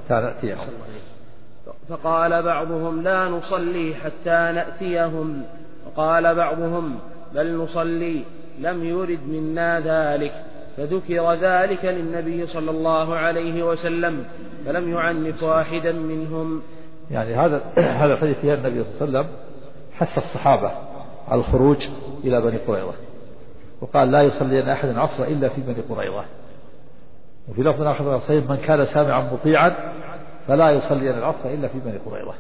فقال بعضهم لا نصلي حتى نأتيهم. وقال بعضهم بل نصلي، لم يرد منا ذلك. فذكر ذلك للنبي صلى الله عليه وسلم فلم يعنف واحدا منهم. يعني هذا الحديث فيه النبي صلى الله عليه وسلم حث الصحابة على الخروج إلى بني قريظة، وقال لا يصلين أحد العصر إلا في بني قريظة. وفي لفظ آخر صحيح من كان سامعا مطيعا فلا يصلين العصر إلا في بني قريظة.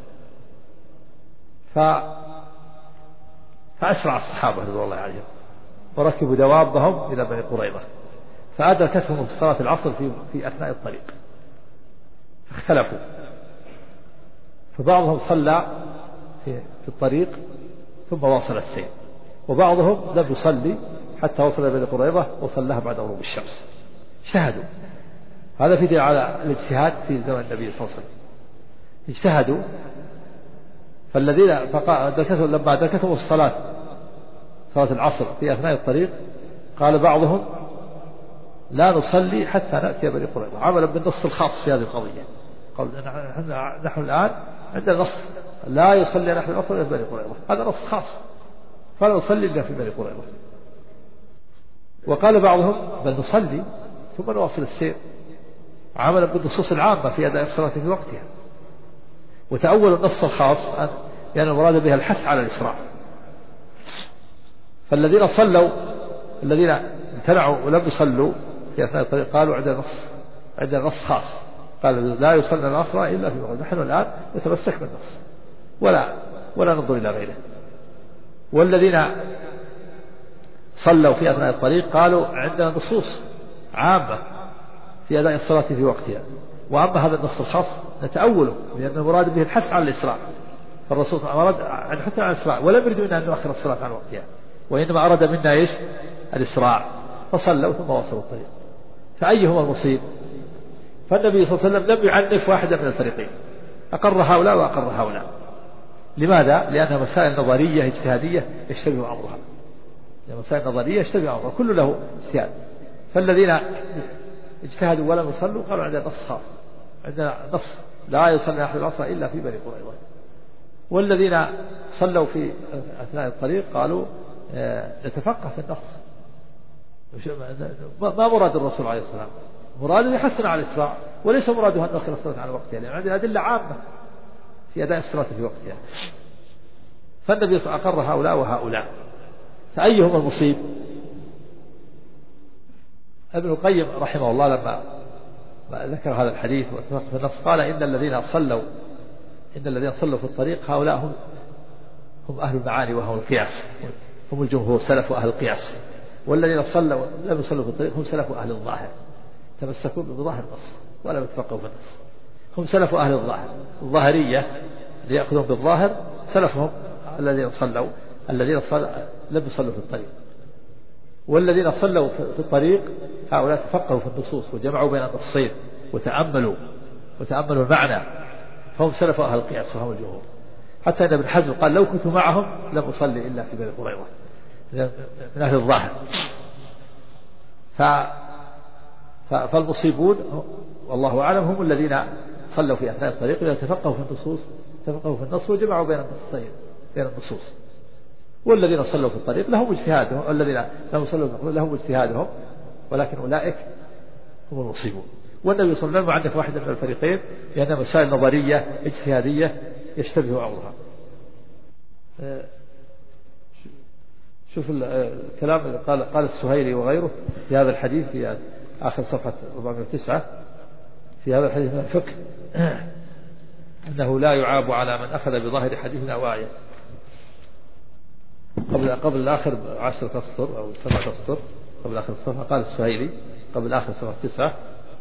فأسرع الصحابة رضي الله عنهم وركبوا دوابهم إلى بني قريظة، فأدركتهم صلاة العصر في أثناء الطريق، فاختلفوا، فبعضهم صلى في الطريق ثم واصل السير، وبعضهم لم يصلي حتى وصل إلى بني قريظة وصلاها بعد غروب الشمس. اجتهدوا، هذا في دليل على الاجتهاد في زمن النبي صلى الله عليه وسلم. اجتهدوا، فالذين لما أدركتهم صلاة العصر في أثناء الطريق قال بعضهم لا نصلي حتى نأتي بني قريظة، عملا بالنص الخاص في هذه القضية. قال نحن الآن عندنا نص لا يصلي نحن العصر إلا في بني قريظة، هذا نص خاص، فلا نصلي إلا في بني قريظة. وقال بعضهم بل نصلي ثم نواصل السير، عملا بالنصوص العامة في أداء الصلاة في وقتها. وتأول النص الخاص لأن المراد بها الحث على الإسراع. فالذين صلوا، الذين امتنعوا ولم يصلوا في أثناء الطريق قالوا عندنا نص خاص، قال لا يصلي العصر إلا في وقت. نحن الآن نتمسك بالنص ولا ننظر إلى غيره. والذين صلوا في أثناء الطريق قالوا عندنا نصوص عامة في أداء الصلاة في وقتها، وأما هذا النص الخاص نتأوله لأن المراد به الحث على الإسراع، فالرسول أراد أن يحث على الإسراع ولم يريد منا أن نؤخر الصلاة عن وقتها، وإنما أراد منا إيش؟ الإسراع. فصلوا ثم واصلوا الطريق، فأيهما المصيب؟ فالنبي صلى الله عليه وسلم لم يعنف واحدا من الفريقين، أقر هؤلاء وأقر هؤلاء. لماذا؟ لأنها مسائل نظرية اجتهادية يشتبه أمرها، مسائل نظرية يشتبه أمره كل له اجتهاد. فالذين اجتهدوا ولم يصلوا قالوا عندنا نص خاص، عندنا نص لا يصلي أحد العصر إلا في بني قريظة. والذين صلوا في أثناء الطريق قالوا نتفقه في النص. ما مراد الرسول عليه الصلاة والسلام؟ مراده يحثنا على الإسراع، وليس مراده أن نؤخر الصلاة عن وقتها، لأن عندنا أدلة عامة في أداء الصلاة في وقتها. فالنبي صلى الله عليه وسلم أقر هؤلاء وهؤلاء، فأيهم المصيب؟ ابن القيم رحمه الله لما ذكر هذا الحديث واتفق في النص قال إن الذين صلوا في الطريق هؤلاء هم أهل المعاني وهم القياس، هم الجمهور سلف أهل القياس. والذين صلوا لم يصلوا في الطريق هم سلف أهل الظاهر، تمسكوا بظاهر النص ولم يتفقهوا في النص. هم سلف أهل الظاهر، الظاهرية اللي يأخذون بالظاهر سلفهم الذين لم يصلوا في الطريق. والذين صلوا في الطريق هؤلاء تفقهوا في النصوص وجمعوا بين النصين وتأملوا المعنى، فهم سلف أهل القياس وهم الجمهور. حتى أن ابن حزم قال لو كنت معهم لم أصلي إلا في بني قريظة من أهل الظاهر. فالمصيبون والله أعلم هم الذين صلوا في أثناء الطريق وتفقهوا في النص وجمعوا بين النصوص. والذين صلوا في الطريق لهم اجتهادهم، والذين لم يصلوا لهم اجتهادهم، ولكن أولئك هم المصيبون. والنبي صلى الله عليه وسلم عندك واحد من الفريقين، لأنها مسائل نظرية اجتهادية يشتبه أمرها. شوف الكلام قال السهيلي وغيره في هذا الحديث في آخر صفحة 409 في هذا الحديث من الفقه أنه لا يعاب على من أخذ بظاهر حديث أو آية. قبل آخر 10 أسطر أو 7 أسطر قبل آخر الصفحة قال السهيلي قبل آخر صفحة 9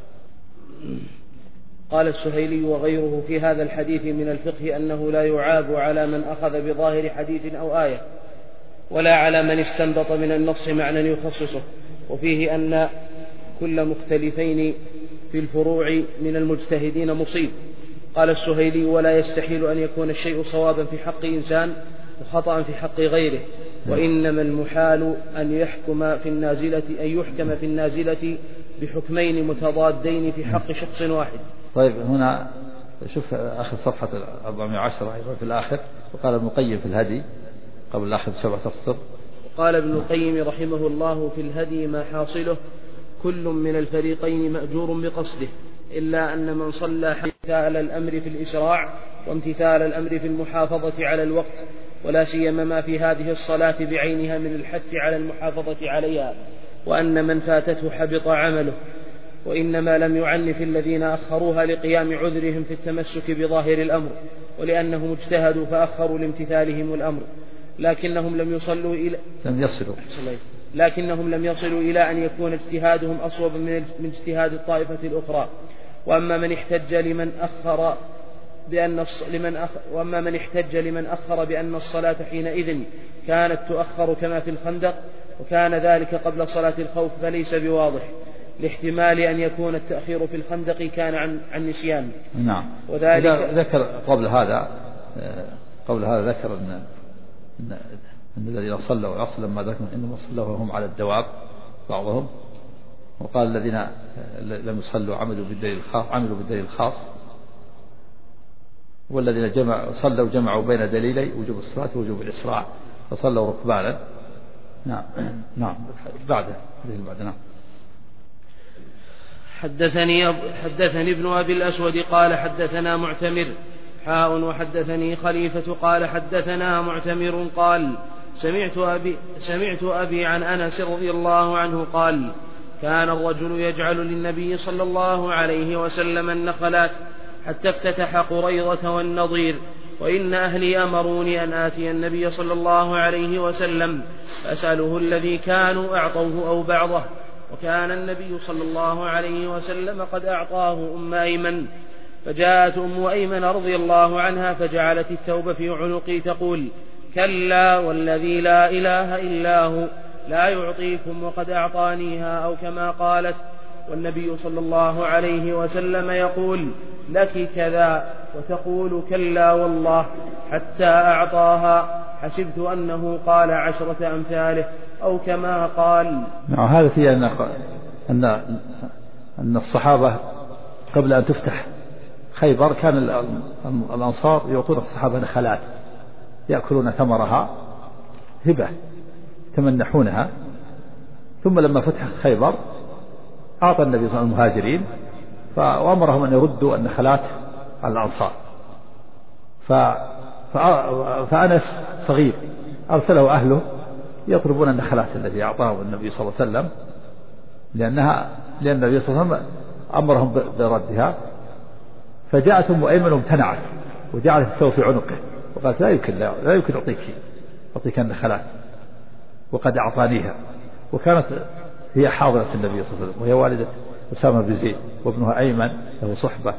قال السهيلي وغيره في هذا الحديث من الفقه أنه لا يعاب على من أخذ بظاهر حديث أو آية، ولا على من استنبط من النص معنى يخصصه، وفيه أن كل مختلفين في الفروع من المجتهدين مصيب. قال السهيلي ولا يستحيل أن يكون الشيء صوابا في حق إنسان وخطأ في حق غيره، وإنما المحال أن يحكم في النازلة بحكمين متضادين في حق شخص واحد. طيب هنا شوف آخر صفحة 410 أيضا في الآخر وقال ابن القيم في الهدي قبل آخر 7 أسطر. قال ابن القيم رحمه الله في الهدي ما حاصله كل من الفريقين مأجور بقصده، إلا أن من صلى امتثال الأمر في الإسراع وامتثال الأمر في المحافظة على الوقت، ولا سيما ما في هذه الصلاة بعينها من الحث على المحافظة عليها، وأن من فاتته حبط عمله. وإنما لم يعنف الذين أخروها لقيام عذرهم في التمسك بظاهر الأمر، ولأنهم اجتهدوا فأخروا لامتثالهم الأمر، لكنهم لم يصلوا إلى أن يكون اجتهادهم أصوب من اجتهاد الطائفة الأخرى. وأما من احتج لمن أخر بأن الصلاة حينئذ كانت تؤخر كما في الخندق، وكان ذلك قبل صلاة الخوف، فليس بواضح، لاحتمال أن يكون التأخير في الخندق كان عن نسيان. نعم. وذلك ذكر قبل هذا ذكر أن الذين صلوا العصر لما ذكروا إنهم صلوا وهم على الدواب بعضهم، وقال الذين لم يصلوا عملوا بالدليل الخاص، والذين صلوا جمعوا بين دليلي وجوب الصلاة ووجوب الإسراع فصلوا ركبانا. نعم بعده نعم. حدثني ابن أبي الأسود قال حدثنا معتمر وحدثني خليفة قال حدثنا معتمر قال سمعت أبي عن أنس رضي الله عنه قال كان الرجل يجعل للنبي صلى الله عليه وسلم النخلات حتى افتتح قريظة والنضير، وإن أهلي أمروني أن آتي النبي صلى الله عليه وسلم فأسأله الذي كانوا أعطوه أو بعضه، وكان النبي صلى الله عليه وسلم قد أعطاه أم أيمن. فجاءت أم أيمن رضي الله عنها فجعلت الثوب في عنقي تقول كلا والذي لا إله إلا هو لا يعطيكم وقد أعطانيها، أو كما قالت، والنبي صلى الله عليه وسلم يقول لك كذا وتقول كلا والله، حتى أعطاها، حسبت أنه قال 10 أمثاله أو كما قال. نعم. هذا فيه أن الصحابة قبل أن تفتح خيبر كان الأنصار يعطون الصحابة نخلات يأكلون ثمرها هبة تمنحونها، ثم لما فتح خيبر أعطى النبي صلى الله عليه وسلم المهاجرين وأمرهم أن يردوا النخلات على الأنصار. فأنس صغير أرسله أهله يطلبون النخلات التي أعطاهم النبي صلى الله عليه وسلم، لأن النبي صلى الله عليه وسلم أمرهم بردها. فجاءت أم أيمن وامتنعت وجعلت الثوب في عنقه وقالت لا يمكن أعطيك النخلات وقد أعطانيها. وكانت هي حاضرة النبي صلى الله عليه وسلم وهي والدة أسامة بن زيد وابنها أيمن له صحبة،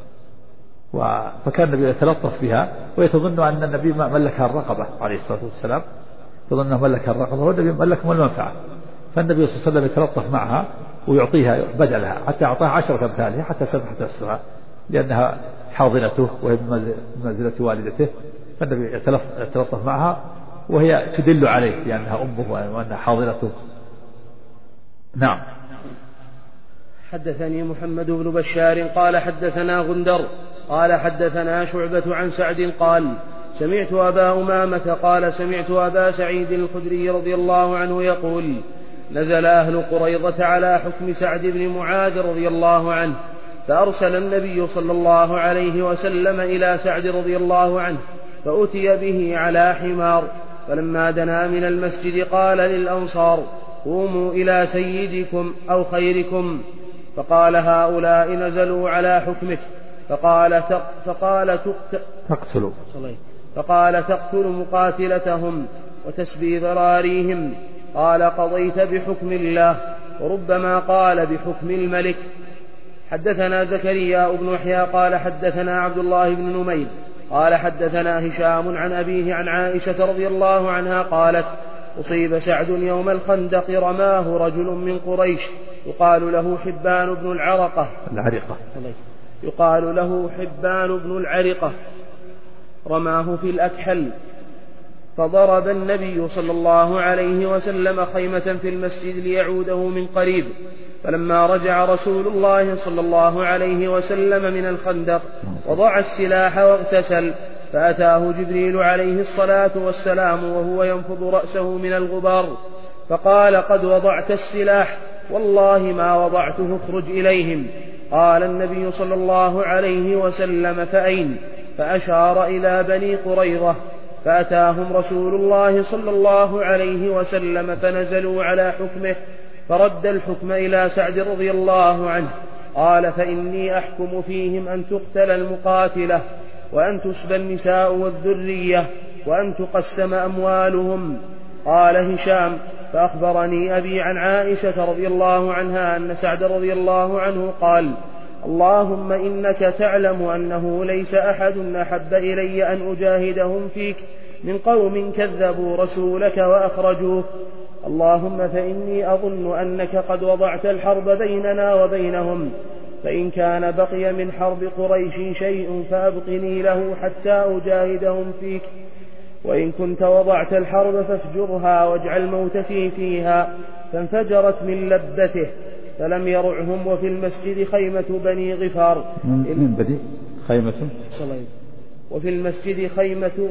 فكان النبي يتلطف بها وهي تظن أن النبي ملكها الرقبة عليه الصلاة والسلام، تظن أنه ملكها الرقبة والنبي ملكهم المنفعة. فالنبي صلى الله عليه وسلم يتلطف معها ويعطيها بدلها حتى أعطاها 10 أمثالها حتى سمحت نفسها لأنها حاضنته وهي بمنزلة والدته. فالنبي يتلطف معها وهي تدل عليه لأنها أمه وأنها حاضنته. نعم. حدثني محمد بن بشار قال حدثنا غندر قال حدثنا شعبة عن سعد قال سمعت أبا أمامة قال سمعت أبا سعيد الخدري رضي الله عنه يقول نزل أهل قريظة على حكم سعد بن معاذ رضي الله عنه، فأرسل النبي صلى الله عليه وسلم إلى سعد رضي الله عنه فأتي به على حمار، فلما دنا من المسجد قال للأنصار قوموا إلى سيدكم أو خيركم، فقال هؤلاء نزلوا على حكمك، فقال تقتل مقاتلتهم وتسبي ذراريهم. قال قضيت بحكم الله، وربما قال بحكم الملك. حدثنا زكريا بن يحيى قال حدثنا عبد الله بن نمير قال حدثنا هشام عن أبيه عن عائشة رضي الله عنها قالت أصيب سعد يوم الخندق رماه رجل من قريش يقال له حبان بن العرقة رماه في الأكحل، فضرب النبي صلى الله عليه وسلم خيمة في المسجد ليعوده من قريب، فلما رجع رسول الله صلى الله عليه وسلم من الخندق وضع السلاح واغتسل، فأتاه جبريل عليه الصلاة والسلام وهو ينفض رأسه من الغبار، فقال قد وضعت السلاح، والله ما وضعته، اخرج إليهم. قال النبي صلى الله عليه وسلم فأين؟ فأشار إلى بني قريظة، فأتاهم رسول الله صلى الله عليه وسلم فنزلوا على حكمه، فرد الحكم إلى سعد رضي الله عنه. قال فإني أحكم فيهم أن تقتل المقاتلة وأن تسبى النساء والذرية وأن تقسم أموالهم. قال هشام فأخبرني أبي عن عائشة رضي الله عنها أن سعد رضي الله عنه قال اللهم إنك تعلم أنه ليس أحد أحب إلي أن أجاهدهم فيك من قوم كذبوا رسولك وأخرجوك، اللهم فإني أظن أنك قد وضعت الحرب بيننا وبينهم، فإن كان بقي من حرب قريش شيء فأبقني له حتى أجاهدهم فيك، وإن كنت وضعت الحرب فافجرها واجعل موتتي فيها. فانفجرت من لبته فلم يرعهم. وفي المسجد خيمة بني غفار من بدي خيمة وفي المسجد خيمة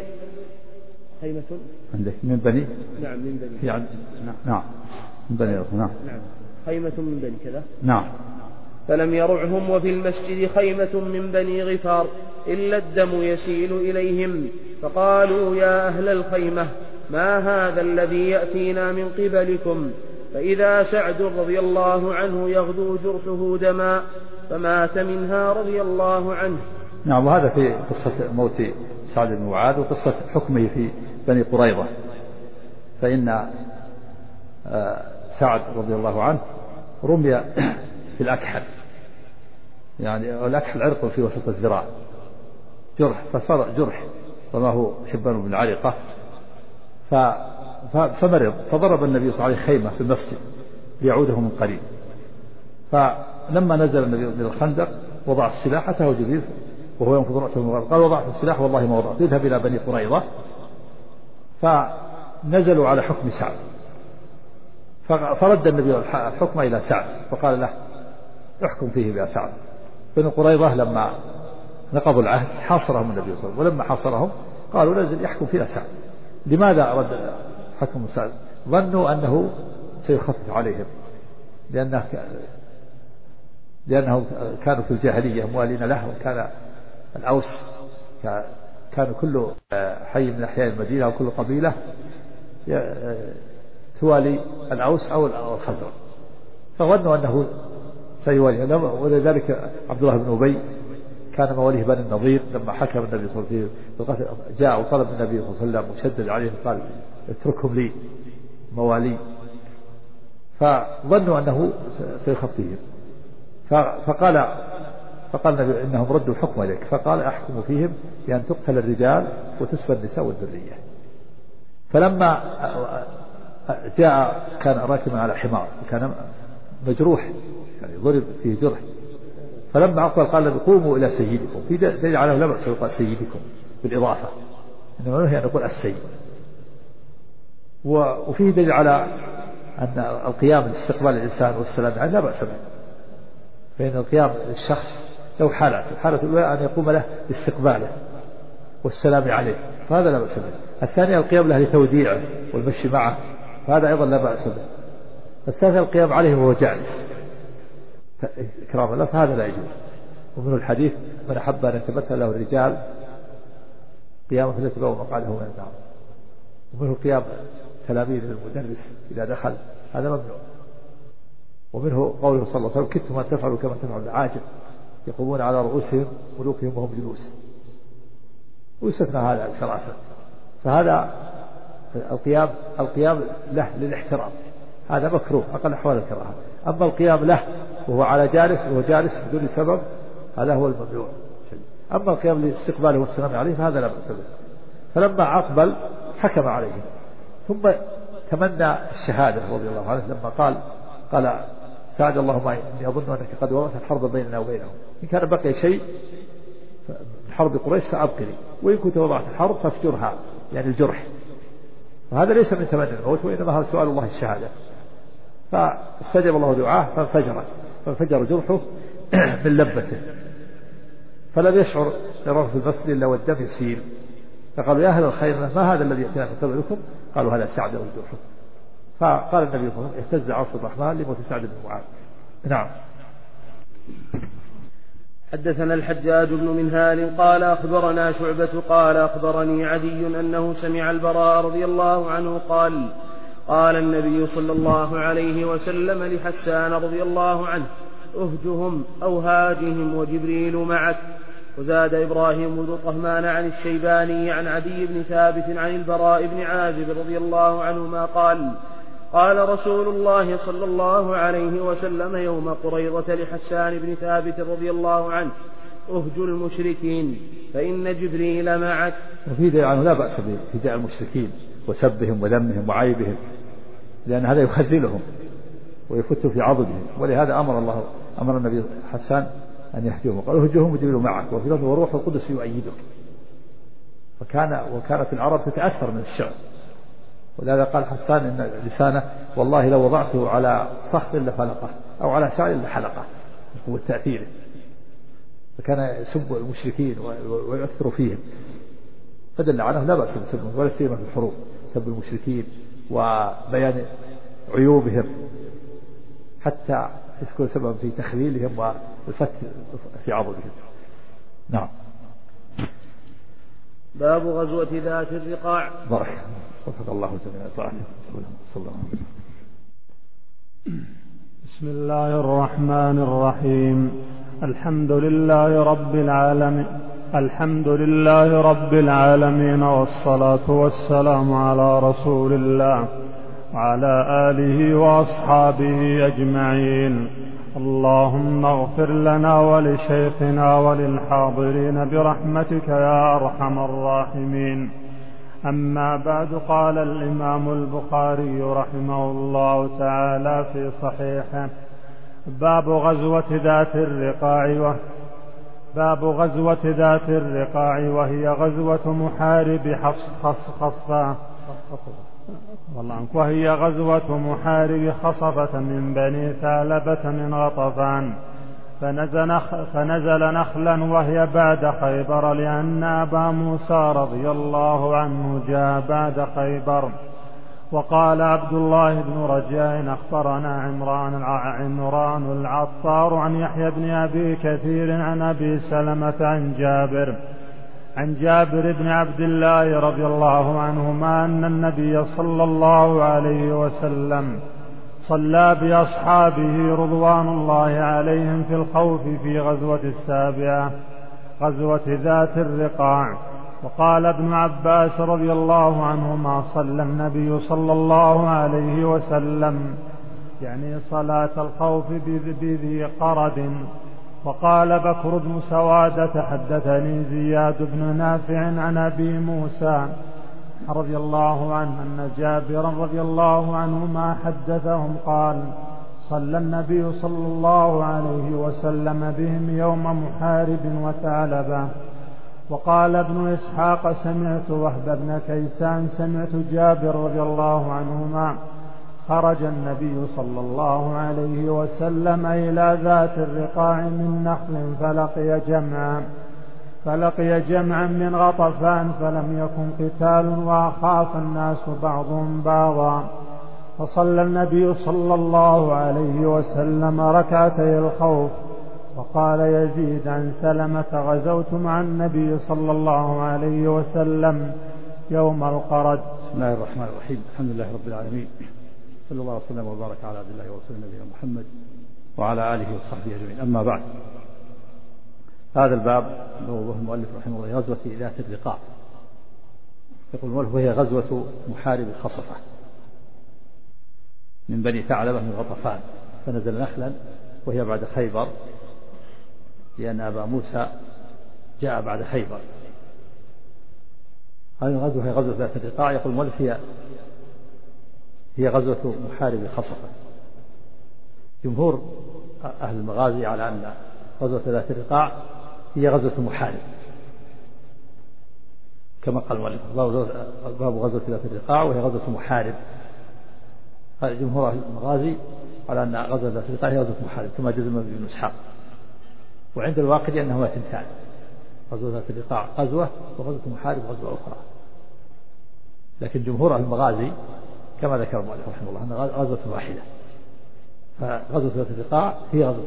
عندك من بني نعم من بني يعني نعم من بني نعم خيمة من بني كذا نعم. فلم يرعهم. وفي المسجد خيمة من بني غفار إلا الدم يسيل إليهم، فقالوا يا أهل الخيمة ما هذا الذي يأتينا من قبلكم؟ فإذا سعد رضي الله عنه يغدو جرحه دما، فمات منها رضي الله عنه. نعم. وهذا في قصة موت سعد بن معاذ وقصة حكمه في بني قريظة، فإن سعد رضي الله عنه رمي في الأكحل، يعني الأكحل عرق في وسط الذراع، جرح، فصار جرح رماه حبان بن العرقة فمرض، فضرب النبي صلى الله عليه وسلم خيمة في المسجد ليعوده من قريب. فلما نزل النبي من الخندق وضع السلاح، أتاه جبريل وهو ينفض رأسه من الغبار، قال وضعت السلاح والله ما وضعت، اذهب إلى بني قريظة فنزلوا على حكم سعد، فرد النبي الحكم إلى سعد فقال له احكم فيه يا سعد. بنو قريظة لما نقضوا العهد حاصرهم النبي صلى الله عليه وسلم، ولما حاصرهم قالوا نزل يحكم فينا سعد. لماذا رد حكم سعد؟ ظنوا أنه سيخفف عليهم، لأنه كانوا في الجاهلية موالين له، وكان الأوس كانوا كل حي من أحياء المدينة وكل قبيلة توالي الأوس أو الخزرج، فظنوا أنه سيوالي. ولذلك عبد الله بن أبي كان مواليه بني النضير، لما حكم النبي صلى الله عليه وسلم بالقتل جاء وطلب من النبي صلى الله عليه وسلم وشدد عليه قال اتركهم لي موالي، فظنوا أنه سيخفيهم. فقال النبي إنهم ردوا الحكم إليك، فقال أحكم فيهم بأن تقتل الرجال وتسفى النساء والذرية. فلما جاء كان راكبا على حمار وكان مجروح، يعني ضرب فيه جرح، فلما أقبل قال النبي قوموا إلى سيدكم، في دليل على لا بأس يقال سيدكم بالإضافة، إنما نهي أن نقول السيد. وفيه دليل على أن القيام لاستقبال الإنسان والسلام عليه لا بأس به، فإن القيام للشخص له حالة الأولى أن يقوم له باستقباله والسلام عليه، فهذا لا بأس به. الثانية القيام له لتوديعه والمشي معه، فهذا أيضا لا بأس به. الثالثة القيام عليه وهو جالس إكرام الله، فهذا لا يجوز. ومن الحديث من أحب أن يتمثل له الرجال قيامه فليتبوأ مقعده من النار. ومنه قيام تلاميذ المدرس إذا دخل، هذا ممنوع. ومنه قوله صلى الله عليه وسلم كدتم أن تفعلوا كما تفعل العاجل يقومون على رؤوسهم ملوكهم وهم جلوس، ويستثنى هذا الكراسة. فهذا القيام له للاحترام، هذا مكروه أقل أحوال الكراهة. أما القيام له وهو على جالس بدون سبب، هذا هو الممنوع. أما القيام لاستقباله والسلام عليه فهذا لا بأس به. فلما أقبل حكم عليه، ثم تمنى الشهادة رضي الله عنه لما قال سعد اللهم إني أظن أنك قد وضعت الحرب بيننا وبينهم، إن كان بقي شيء من حرب قريش فأبقني، وإن كنت وضعت الحرب فافجرها، يعني الجرح. وهذا ليس من تمنى الموت، وإنما هذا سؤال الله الشهادة. فاستجاب الله دعاه فانفجر جرحه من لبته، فلم يشعر يراه في المسجد إلا والدم يسيل. فقالوا يا أهل الخير ما هذا الذي يأتينا من قبلكم؟ قالوا هذا سعد بن جرحه. فقال النبي صلى الله عليه وسلم اهتز عرش الرحمن لموت سعد بن معاذ. نعم. حدثنا الحجاج بن منهال قال أخبرنا شعبة قال أخبرني عدي أنه سمع البراء رضي الله عنه قال النبي صلى الله عليه وسلم لحسان رضي الله عنه اهجهم أو هاجهم وجبريل معك. وزاد إبراهيم بن طهمان عن الشيباني عن عدي بن ثابت عن البراء بن عازب رضي الله عنهما قال رسول الله صلى الله عليه وسلم يوم قريظة لحسان بن ثابت رضي الله عنه اهجوا المشركين فإن جبريل معك. وفي دليل عنه لا بأس بهجاء المشركين وسبهم وذمهم وعيبهم، لأن هذا يخذلهم ويفت في عضدهم، ولهذا أمر النبي حسان أن يهجوهم، قال اهجوهم وجبريل معك، وفي لفظ وروح القدس يؤيدك. وكانت العرب تتأثر من الشعر، ولهذا قال حسان إن لسانه والله لو وضعته على صخر لفلقه أو على شعر لحلقه، هو التأثير. فكان يسب المشركين ويؤثر فيهم، فدل عنه لا بأس بسبهم ولا سيما في الحروب، سب المشركين وبيان عيوبهم حتى يكون سببا في تخذيلهم والفت في عضدهم. نعم. باب غزوة ذات الرقاع. بارك وفق الله جميعا طاعته صلى الله عليه وسلم. بسم الله الرحمن الرحيم. الحمد لله رب العالمين والصلاة والسلام على رسول الله وعلى آله وأصحابه أجمعين. اللهم اغفر لنا ولشيخنا وللحاضرين برحمتك يا أرحم الراحمين. أما بعد، قال الإمام البخاري رحمه الله تعالى في صحيحه: باب غزوة ذات الرقاع وهي غزوة محارب خصفان والله عنك. وهي غزوة محارب خصفة من بني ثعلبة من غطفان، فنزل نخلا وهي بعد خيبر، لأن أبا موسى رضي الله عنه جاء بعد خيبر. وقال عبد الله بن رجاء أخبرنا عمران العطار عن يحيى بن أبي كثير عن أبي سلمة عن جابر بن عبد الله رضي الله عنهما أن النبي صلى الله عليه وسلم صلى بأصحابه رضوان الله عليهم في الخوف في غزوة السابعة، غزوة ذات الرقاع. وقال ابن عباس رضي الله عنهما صلى النبي صلى الله عليه وسلم يعني صلاة الخوف بذي قرد. وقال بكر بن سوادة حدثني زياد بن نافع عن أبي موسى رضي الله عنه أن جابرا رضي الله عنهما حدثهم قال صلى النبي صلى الله عليه وسلم بهم يوم محارب وثعلبة. وقال ابن إسحاق سمعت وهب بن كيسان سمعت جابر رضي الله عنهما خرج النبي صلى الله عليه وسلم إلى ذات الرقاع من نخل فلقي جمعا من غطفان، فلم يكن قتال وأخاف الناس بعضهم بعضا، فصلى النبي صلى الله عليه وسلم ركعتي الخوف. وقال يزيد عن سلمة غزوت مع النبي صلى الله عليه وسلم يوم القرد. بسم الله الرحمن الرحيم، الحمد لله رب العالمين، صلى الله وسلم وبارك على عبد الله ورسوله نبينا محمد وعلى آله وصحبه أجمعين. أما بعد، هذا الباب موضوع المؤلف رحمه الله غزوة ذات الرقاع. يقول المؤلف وهي غزوة محارب خصفة من بني ثعلبة من غطفان، فنزل نخلا وهي بعد خيبر، لأن أبا موسى جاء بعد خيبر. هذه الغزوة هي غزوة ذات الرقاع. يقول المؤلف هي غزوة محارب خصفة. جمهور أهل المغازي على أن غزوة ذات الرقاع هي غزوة محارب، كما قال المؤلف باب غزوة ذات الرقاع وهي غزوة محارب. جمهور أهل المغازي على أن غزوة ذات الرقاع هي غزوة محارب، كما جزم ابن إسحاق. وعند الواقدي أنهما تنتان، غزوة ذات الرقاع غزوة وغزوة محارب غزوة أخرى. لكن جمهور أهل المغازي كما ذكر المؤلف رحمه الله أن غزوة واحدة، فغزوة ذات الرقاع هي غزوة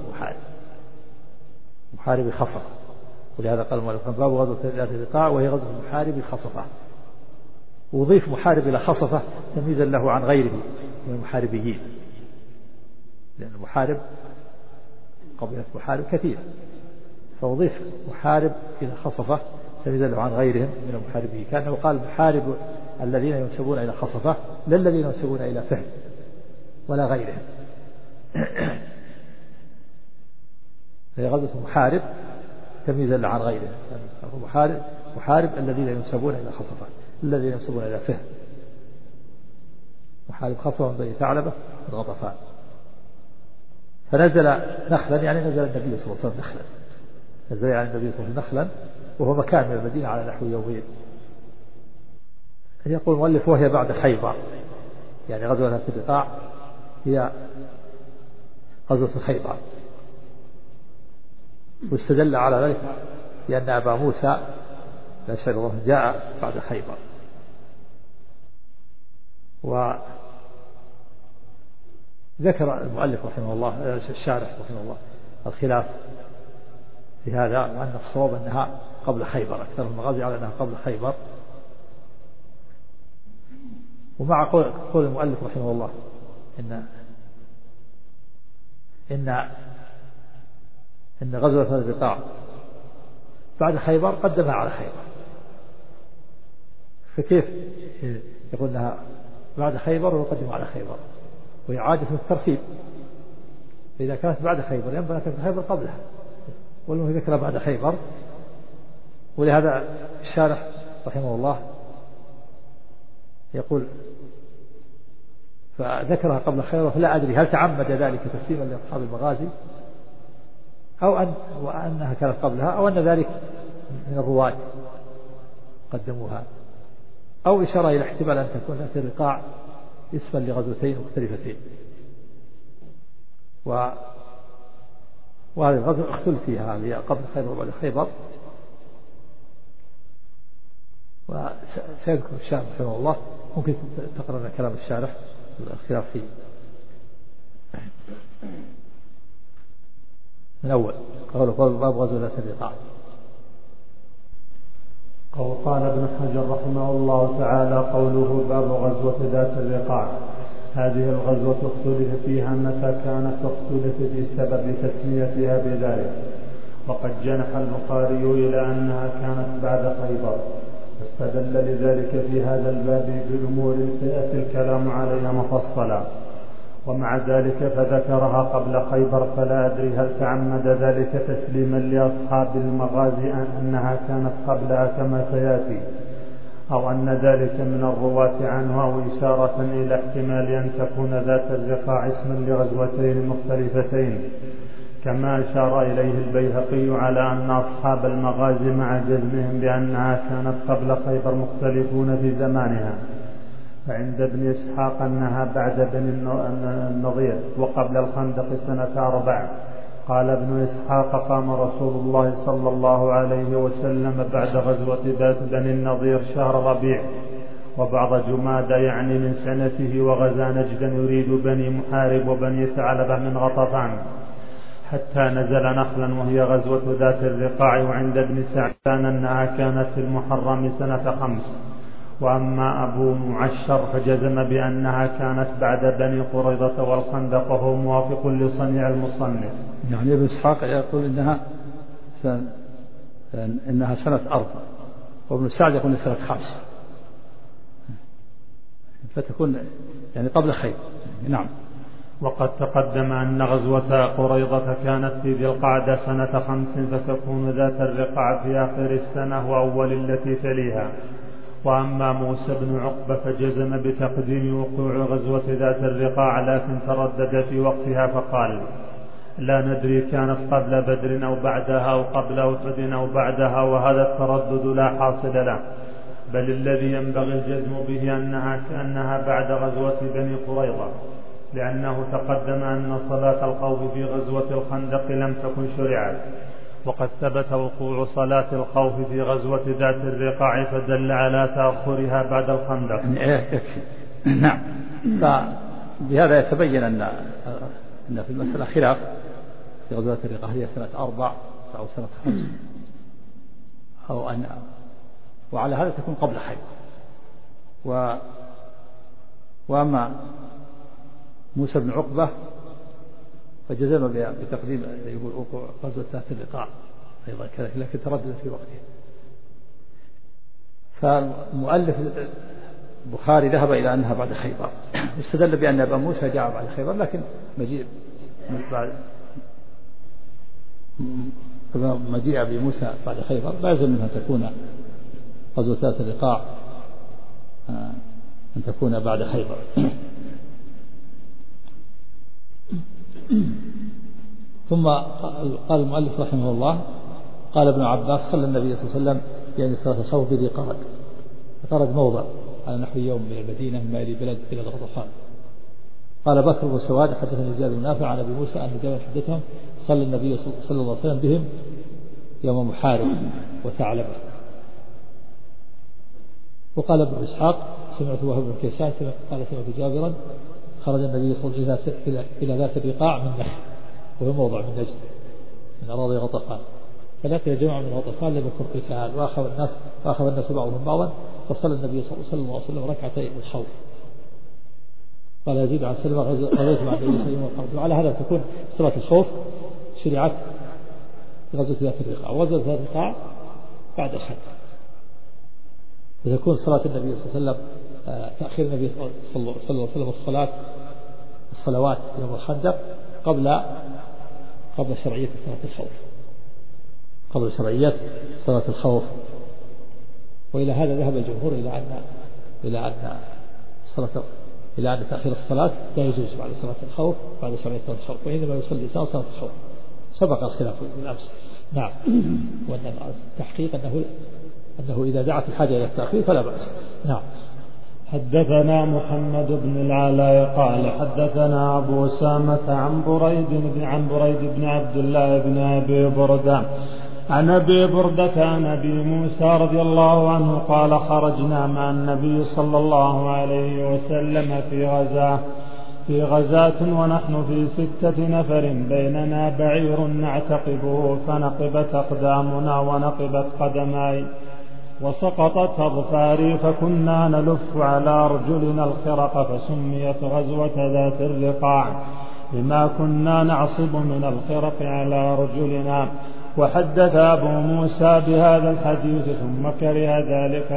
محارب خصفة. ولهذا قال المؤلف باب غزوة ذات الرقاع وهي غزوة محارب خصفة. وضيف محارب إلى خصفة تمييزا له عن غيره من المحاربيين، لأن المحارب قبيلة محارب كثير، فوضيف محارب إلى خصفة تمييزا له عن غيرهم من المحاربين. كأنه قال محارب الذين ينسبون إلى خصفة لا الذين ينسبون إلى فهد ولا غيرهم. هي غزوة محارب تمييزا له عن غيرهم، محارب الذين ينسبون إلى خصفة الذين ينسبون إلى فهد. محارب خصفة من بني ثعلبة من غطفان. فنزل نخلا يعني نزل النبي صلى الله عليه وسلم نخلا، نزل يعني النبي صلى الله عليه وسلم نخلا وهو مكان من المدينة على نحو يومين. يقول المؤلف وهي بعد خيبر، يعني غزوة ذات الرقاع هي غزوة خيبر. واستدل على ذلك لأن أبا موسى جاء بعد خيبر. وذكر المؤلف رحمه الله الشارح رحمه الله الخلاف في هذا، وأن الصواب أنها قبل خيبر. أكثر المغازي على أنها قبل خيبر. ومع قول المؤلف رحمه الله إن غزوة الرقاع بعد خيبر قدمها على خيبر، فكيف يقول أنها بعد خيبر ويقدمها على خيبر؟ وهي عادة الترتيب، إذا كانت بعد خيبر ينبغي أن تكون خيبر قبلها، ولو ذكر بعد خيبر. ولهذا الشارح رحمه الله يقول فذكرها قبل خيبر، فلا أدري هل تعمد ذلك تسليما لأصحاب المغازي وأنها كانت قبلها، أو أن ذلك من الرواة قدموها أو إشارة إلى احتمال أن تكون ذات الرقاع اسما لغزوتين مختلفتين. وهذه الغزوة اختلف فيها هي قبل خيبر وبعد خيبر. وسيذكر الشارح رحمه الله، ممكن تقرأ كلام الشارح الخلاف فيه من أول قال باب غزوة ذات الرقاع. قال ابن حجر رحمه الله تعالى قوله باب غزوة ذات الرقاع. هذه الغزوة اختلف فيها متى كانت، واختلف في سبب تسميتها بذلك، وقد جنح البخاري إلى أنها كانت بعد خيبر، فاستدل لذلك في هذا الباب بأمور سيأتي الكلام عليها مفصلا، ومع ذلك فذكرها قبل خيبر، فلا أدري هل تعمد ذلك تسليما لأصحاب المغازي أنها كانت قبلها كما سيأتي، أو أن ذلك من الرواة عنه، أو إشارة إلى احتمال أن تكون ذات الرقاع اسما لغزوتين مختلفتين، كما أشار إليه البيهقي على أن أصحاب المغازي مع جزمهم بأنها كانت قبل خيبر مختلفون في زمانها. فعند ابن إسحاق أنها بعد بني النضير وقبل الخندق سنة 4. قال ابن إسحاق قام رسول الله صلى الله عليه وسلم بعد غزوة ذات بني النضير شهر ربيع وبعض جمادى يعني من سنته، وغزا نجدا يريد بني محارب وبني ثعلبة من غطفان، حتى نزل نخلا وهي غزوة ذات الرقاع. وعند ابن سعدان أنها كانت في المحرم سنة 5. وأما أبو معشر فجزم بأنها كانت بعد بني قريظة والخندق، وهو موافق لصنيع المصنف. يعني ابن إسحاق يقول إنها سنة 4، وابن سعد يقول سنة 5، فتكون يعني قبل خيبر. نعم. وقد تقدم أن غزوة قريظة كانت في ذي القعدة سنة 5، فتكون ذات الرقاع في آخر السنة وأول التي تليها. وأما موسى بن عقبة فجزم بتقديم وقوع غزوة ذات الرقاع، لكن تردد في وقتها فقال لا ندري كانت قبل بدر أو بعدها، أو قبل أحد أو بعدها، وهذا التردد لا حاصل له، بل الذي ينبغي الجزم به أنها بعد غزوة بني قريظة، لأنه تقدم أن صلاة الخوف في غزوة الخندق لم تكن شرعت، وقد ثبت وقوع صلاة الخوف في غزوة ذات الرقاع، فدل على تأخرها بعد الخندق. يكفي. نعم. فبهذا يتبين أن في المسألة خلاف في غزوة الرقاع، هي سنة 4 أو سنة 5 أو أن، وعلى هذا تكون قبل خيبر. وأما موسى بن عقبة فجزم بتقديم يقول غزوة ذات الرقاع أيضا كذلك، لكن تردد في وقته. فالمؤلف البخاري ذهب إلى أنها بعد خيبر، واستدل بأن أبا موسى جاء بعد خيبر، لكن مجيء أبي موسى بعد خيبر لا يلزم منها تكون غزوة ذات الرقاع أن تكون بعد خيبر. ثم قال المؤلف رحمه الله قال ابن عباس صلى النبي صلى الله عليه وسلم يعني صلاة الخوف بذي قرد، فقرد موضع على نحو يوم من المدينة مما يلي بلد إلى الغطفان. قال بكر بن سواد حدثني زياد بن نافع عن أبي موسى أن جابر حدثهم صلى النبي صلى الله عليه وسلم بهم يوم محارب وثعلبة. وقال ابن إسحاق سمعت وهب بن كيسان قال سمعت جابرا خرج النبي صلى الله عليه وسلم إلى ذات الرقاع من نخل، وهو موضع من نجد من أراضي غطفان، فلقي جمع من غطفان لم يكن قتال، وأخذ الناس بعضهم بعضا، فصلى النبي صلى الله عليه وسلم ركعتين الخوف. قال يزيد عن سلمة غزوت مع النبي صلى الله عليه وسلم. وعلى هذا تكون صلاة الخوف شرعت غزوة ذات الرقاع، وغزوة ذات الرقاع بعد الخندق، وتكون صلاة النبي صلى الله عليه وسلم تأخير النبي صلى الله عليه وسلم الصلوات يوم الخندق قبل شرعية صلاة الخوف، قبل شرعية صلاة الخوف. وإلى هذا ذهب الجمهور إلى أن تأخير الصلاة لا يجوز بعد صلاة الخوف، بعد شرعية صلاة الخوف، وإنما يصلي الإنسان صلاة الخوف. سبق الخلاف بالأمس. نعم. وأن التحقيق أنه أنه إذا دعت الحاجة إلى التأخير فلا بأس. نعم. حدثنا محمد بن العلاء قال حدثنا أبو أسامة عن بريد بن عبد الله بن أبي بردة عن أبي بردة عن أبي موسى رضي الله عنه قال خرجنا مع النبي صلى الله عليه وسلم في غزاة ونحن في 6 نفر بيننا بعير نعتقبه فنقبت أقدامنا ونقبت قدماي وسقطت أظفاري فكنا نلف على أرجلنا الخرق فسميت غزوة ذات الرقاع لما كنا نعصب من الخرق على أرجلنا. وحدث أبو موسى بهذا الحديث ثم كره ذلك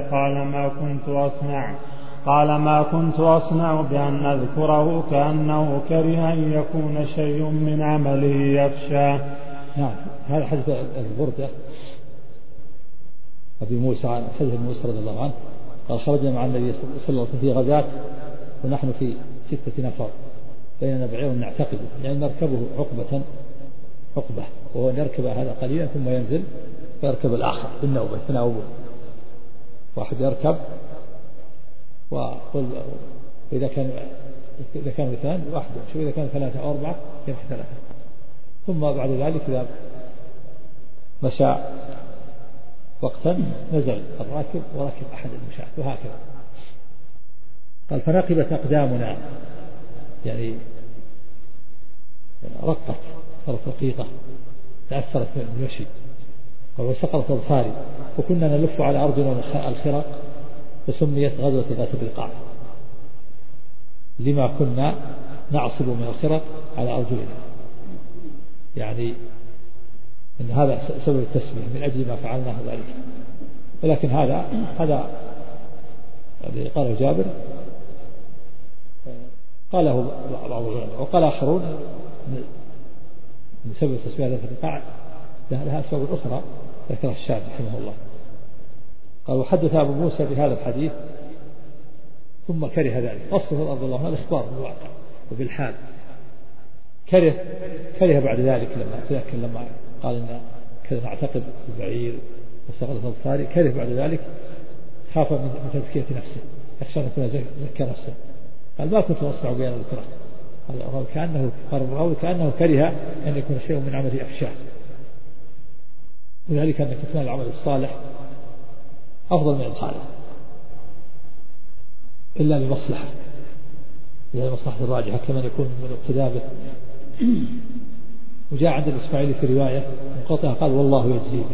قال ما كنت أصنع بأن أذكره كأنه كره أن يكون شيء من عمله يخشى. نعم. هذا حديث البردة أبي موسى حديث موسى رضي الله عنه قال خرجنا مع النبي صلى الله عليه وسلم في غزاة ونحن في 6 نفر بيننا بعير نعتقده يعني نركبه عقبة وهو يركب هذا قليلا ثم ينزل ويركب الآخر بالنوبة يتناوبون واحد يركب وإذا كانوا 2 واحد شو إذا كانوا 3 أو 4 يمشي 3 ثم بعد ذلك إذا مشى وقتا نزل الراكب وركب أحد المشاة وهكذا. قال فنقبت أقدامنا يعني رقت صارت رقيقة تأثرت بالمشي. قال وسقطت أظفاري وكنا نلف على أرجلنا الخرق فسميت غزوة ذات الرقاع لما كنا نعصب من الخرق على أرجلنا يعني إن هذا سبب التسمية من أجل ما فعلناه ذلك. ولكن هذا الذي قاله جابر قاله بعض العلماء وقال آخرون من سبب تسمية ذات الرقاع لها أسباب أخرى ذكرها الشافعي رحمه الله. قال وحدث أبو موسى بهذا الحديث ثم كره ذلك أصله رضي الله عنه الإخبار بالواقع وبالحال كره بعد ذلك لما قال إن كذا نعتقد البعير وسقطت أظفاري كره بعد ذلك خاف من تزكية نفسه يخشى أن يكون زكى نفسه. قال ما كنت أصنع بين الكره كأنه كره أن يكون شيء من عمله أفشاه. وذلك أن كتمان العمل الصالح أفضل من الخالق إلا لمصلحة مصلحة الراجحة كما يكون من اقتدابه. وجاء عند الإسماعيلي في رواية منقطعة قال والله يجزي به.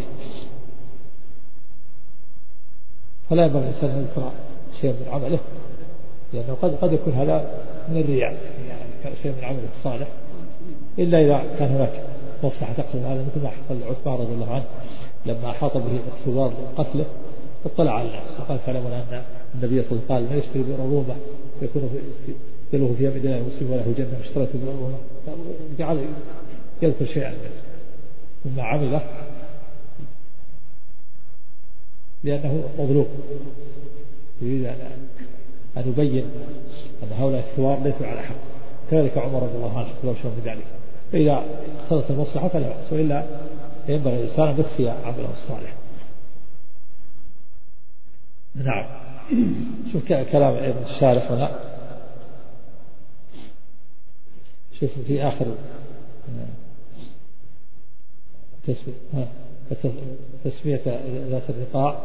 فلا ينبغي الإنسان أن يذكر شيء من عمله لأنه قد يكون هذا من الرياء يعني شيء من عمله الصالح إلا إذا كان هناك مصلحة تقتضي هذا مثل ما حصل عثمان رضي الله عنه لما أحاط به الثوار قتله اطلع على الناس فقال فاعلمون أن النبي صلى الله عليه وسلم قال ما يشتري بالعروبة يكون يله في يد المسلم وله جنة اشترت بالعروبة جعل يذكر شيئا مما عمله لأنه مظلوم يريد أن يبين أن هؤلاء الثوار ليسوا على حق. كذلك عمر رضي الله عنه لو شاء بذلك فإذا اقتضت المصلحة فلا بأس وإلا ينبغي الإنسان أن يخفي عمله الصالح. نعم. شوف كلام ابن الشارح هنا شوف في آخر تسمية ذات الرقاع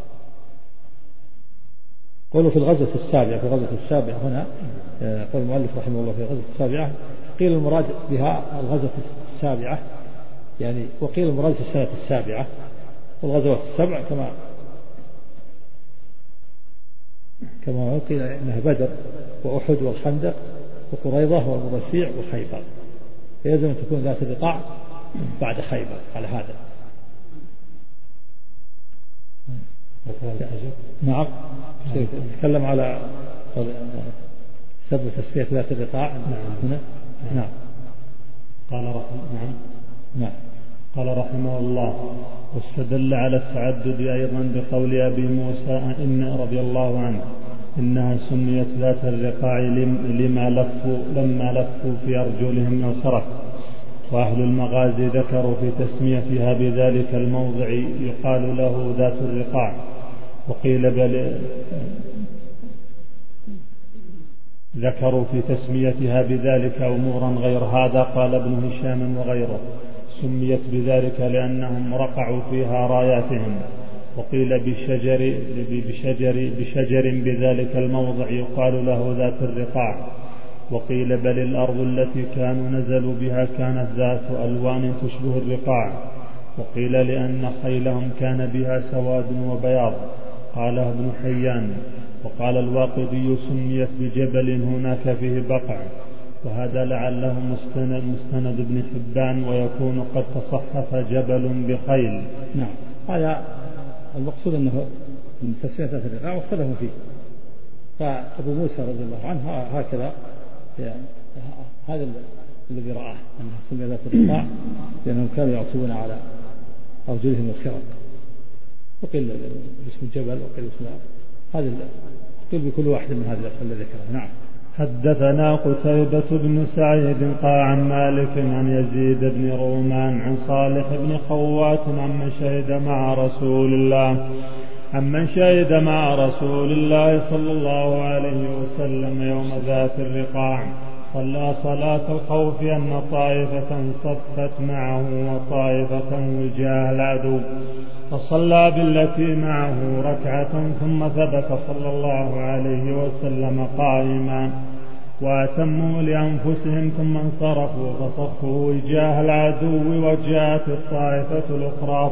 قولوا في الغزوة السابعة هنا قول المؤلف رحمه الله في الغزوة السابعة قيل المراد بها الغزوة السابعة يعني وقيل المراد في السنة السابعة والغزوة السبع كما قيل إنها بدر وأحد والخندق وقريضة والمريسيع وخيبر يلزم أن تكون ذات الرقاع بعد خيبر على هذا. نعم. نتكلم على سبب تسمية ذات الرقاع. نعم. قال رحمه الله واستدل على التعدد أيضا بقول أبي موسى إن رضي الله عنه إنها سميت ذات الرقاع لما لفوا في أرجلهم من الخرق. وأهل المغازي ذكروا في تسميتها بذلك الموضع يقال له ذات الرقاع وقيل بل ذكروا في تسميتها بذلك أمورا غير هذا. قال ابن هشام وغيره سميت بذلك لأنهم رقعوا فيها راياتهم. وقيل بشجر بذلك الموضع يقال له ذات الرقاع. وقيل بل الأرض التي كانوا نزلوا بها كانت ذات ألوان تشبه الرقاع. وقيل لأن خيلهم كان بها سواد وبياض. قاله ابن حيان. وقال الواقدي سميت بجبل هناك فيه بقع. وهذا لعله مستند ابن حبان ويكون قد تصحف جبل بخيل. نعم. هذا المقصود أنه من تسمية ذات الرقاع واختلفوا فيه. فأبو موسى رضي الله عنه هكذا هذا الذي رآه أنها سميت ذات الرقاع لأنهم كانوا يعصبون على أرجلهم الخرق. وقيل اسم الجبل وقيل اسم هذا قيل بكل واحد من هذه الأسئلة التي ذكرها. نعم. حدثنا قتيبة بن سعيد قال عن مالك عن يزيد بن رومان عن صالح بن خوات عمن شهد مع رسول الله صلى الله عليه وسلم يوم ذات الرقاع صلى صلاة الخوف أن طائفة صفت معه وطائفة وجاه العدو فصلى بالتي معه ركعة ثم ثبت صلى الله عليه وسلم قائما وأتموا لأنفسهم ثم انصرفوا فصفوا وجاه العدو وجاءت الطائفة الأخرى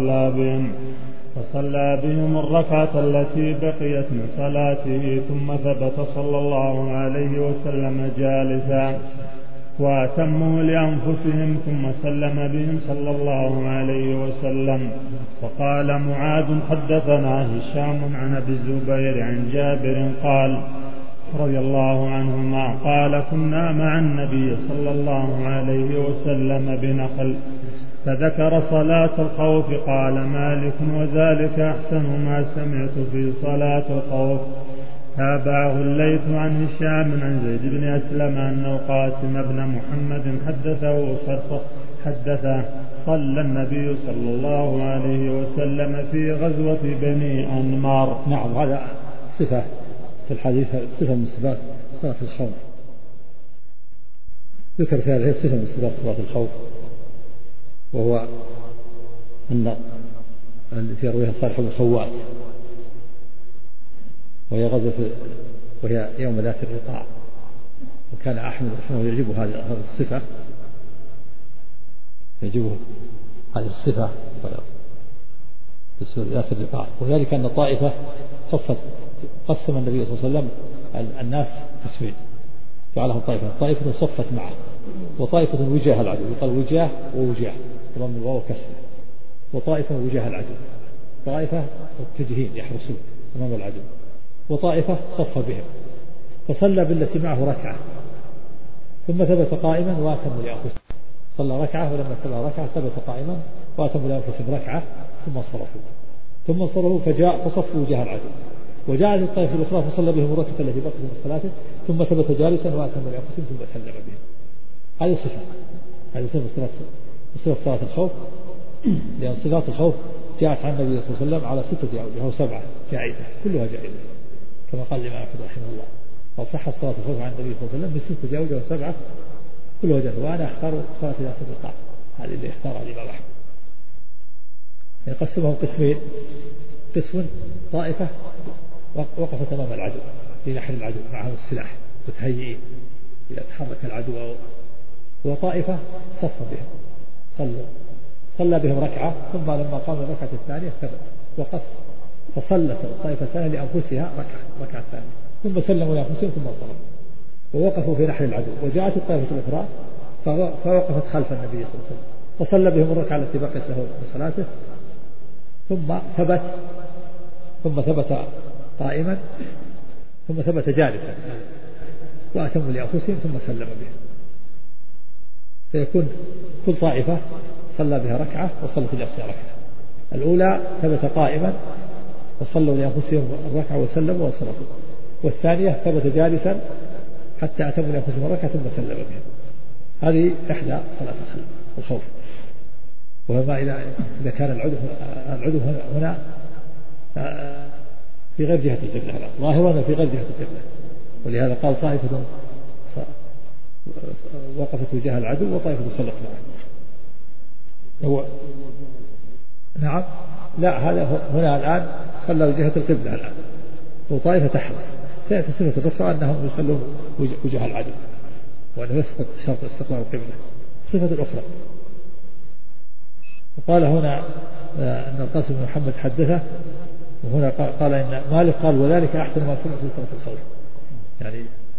فصلى بهم الركعة التي بقيت من صلاته ثم ثبت صلى الله عليه وسلم جالسا وأتموا لأنفسهم ثم سلم بهم صلى الله عليه وسلم. وقال معاذ حدثنا هشام عن أبي الزبير عن جابر قال رضي الله عنهما قال كنا مع النبي صلى الله عليه وسلم بنخل فذكر صلاة الخوف. قال مالك وذلك أحسن ما سمعت في صلاة الخوف. تابعه الليث عن هشام عن زيد بن أسلم أنه قاسم بن محمد حدثه صلى النبي صلى الله عليه وسلم في غزوة بني أنمار. نعم. هذا صفة في الحديث صفة من صفات صلاة الخوف. ذكر في هذه صفة من صفات صلاة الخوف وهو أن التي يرويها صالح بن خوات وهي يوم ذات الرقاع. وكان أحمد رحمه الله يعجبه هذه الصفة ذات الرقاع. وذلك أن طائفة صفت قسم النبي صلى الله عليه وسلم الناس قسمين جعلهم طائفة صفت معه وطائفة وجاه العدو. يقال وجاه ووجاه ضم الواو كسر. وطائفة وجاه العدو طائفة متجهين يحرسون أمام العدو وطائفة صف بهم فصلى بالتي معه ركعة ثم ثبت قائما وأتم لأنفسهم. صلى ركعة ولما صلى ركعة ثبت قائما وأتم لأنفسهم ركعة ثم انصرفوا فجاء فصفوا وجاه العدو. وجاء للطائفة الأخرى فصلى بهم الركعة التي بقيت من صلاته ثم ثبت جالسا وأتم لأنفسهم ثم سلم بهم. هذه صفة صلاة الخوف. لأن صلاة الخوف جاءت عن النبي صلى الله عليه وسلم على 6 أوجه أو 7 جائزة كلها جائزة كما قال الإمام أحمد رحمه الله. فصحت صلاة الخوف عن النبي صلى الله عليه وسلم من 6 أوجه و7 كلها جائزة. وأنا أختار صلاة ذات الرقاع هذه اللي اختارها الإمام أحمد. يقسمهم قسمين. قسم طائفة وقفت أمام العدو في نحر العدو معهم السلاح متهيئين إذا تحرك العدو وطائفة صف بهم صلى بهم ركعة ثم لما قام الركعة الثانية ثبت وقف فصلت الطائفة الثانية لأنفسها ركعة ثانية ثم سلموا لأنفسهم ثم صلوا ووقفوا في نحر العدو. وجاءت الطائفة الأخرى فوقفت خلف النبي صلى الله عليه وسلم فصلى بهم الركعة التي بقيت له من صلاته ثم ثبت قائما ثم ثبت جالسا وأتموا لأنفسهم ثم سلم بهم. فيكون كل طائفة صلى بها ركعة وصلت لنفسها ركعة. الأولى ثبت قائما وصلوا لأنفسهم الركعة وسلموا وانصرفوا. والثانية ثبت جالسا حتى أتموا لأنفسهم الركعة ثم سلم بهم. هذه إحدى صلاة الخوف. وما إذا كان العدو هنا في غير جهة القبلة، ظاهرا في غير جهة القبلة، ولهذا قال طائفة وقفت وجاه العدو وطائفة صلت معه. هو نعم، لا هذا هنا الآن صلى وجهة القبلة الآن، وطائفة تحرص. سيأتي صفة أخرى أنهم يصلون وجه العدو، وأنه يسقط شرط استقبال القبلة، صفة أخرى. وقال هنا أن القاسم بن محمد حدثه، وهنا قال إن مالك قال وذلك أحسن ما سمعت في صلاة الخوف. يعني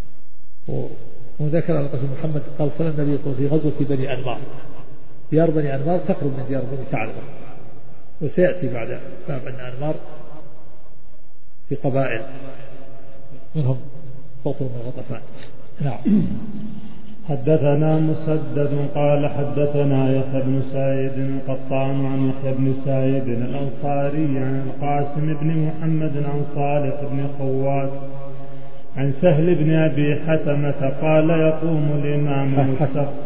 وذكر القاسم بن محمد قال صلى النبي صلى الله عليه وسلم في غزوة بني أنمار. ديار بني أنمار تقرب من ديار بني ثعلبة، وسيأتي بعد باب أن أنمار في قبائل منهم بطر من غطفان. نعم. حدثنا مسدد قال حدثنا يحيى بن سعيد القطان عن يحيى بن سعيد الأنصاري عن القاسم بن محمد عن صالح بن خوات عن سهل بن أبي حثمة قال يقوم الإمام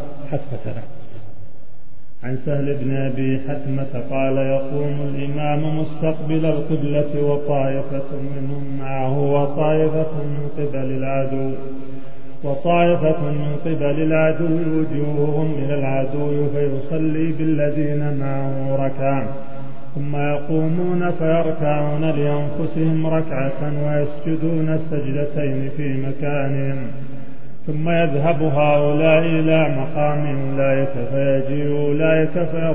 عن سهل بن أبي حثمة قال يقوم الإمام مستقبل القبلة وطائفة منهم معه وطائفة من قبل العدو وجوههم إلى العدو فيصلي بالذين معه ركعة، ثم يقومون فيركعون لأنفسهم ركعة ويسجدون السجدتين في مكانهم، ثم يذهب هؤلاء إلى مقام أولئك فيجيء أولئك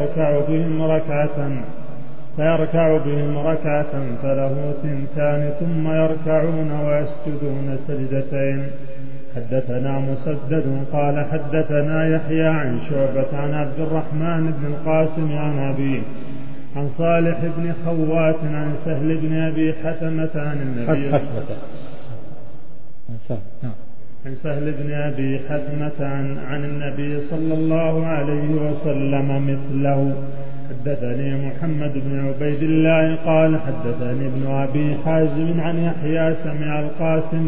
فيركع بهم ركعة فله ثنتان، ثم يركعون ويسجدون سجدتين. حدثنا مسدد قال حدثنا يحيى عن شعبة عن عبد الرحمن بن القاسم عن أبيه عن صالح بن خوات عن سهل بن أبي حثمة عن النبي عن سهل بن أبي حثمة عن النبي صلى الله عليه وسلم مثله. حدثني محمد بن عبيد الله قال حدثني ابن أبي حازم عن يحيى سمع القاسم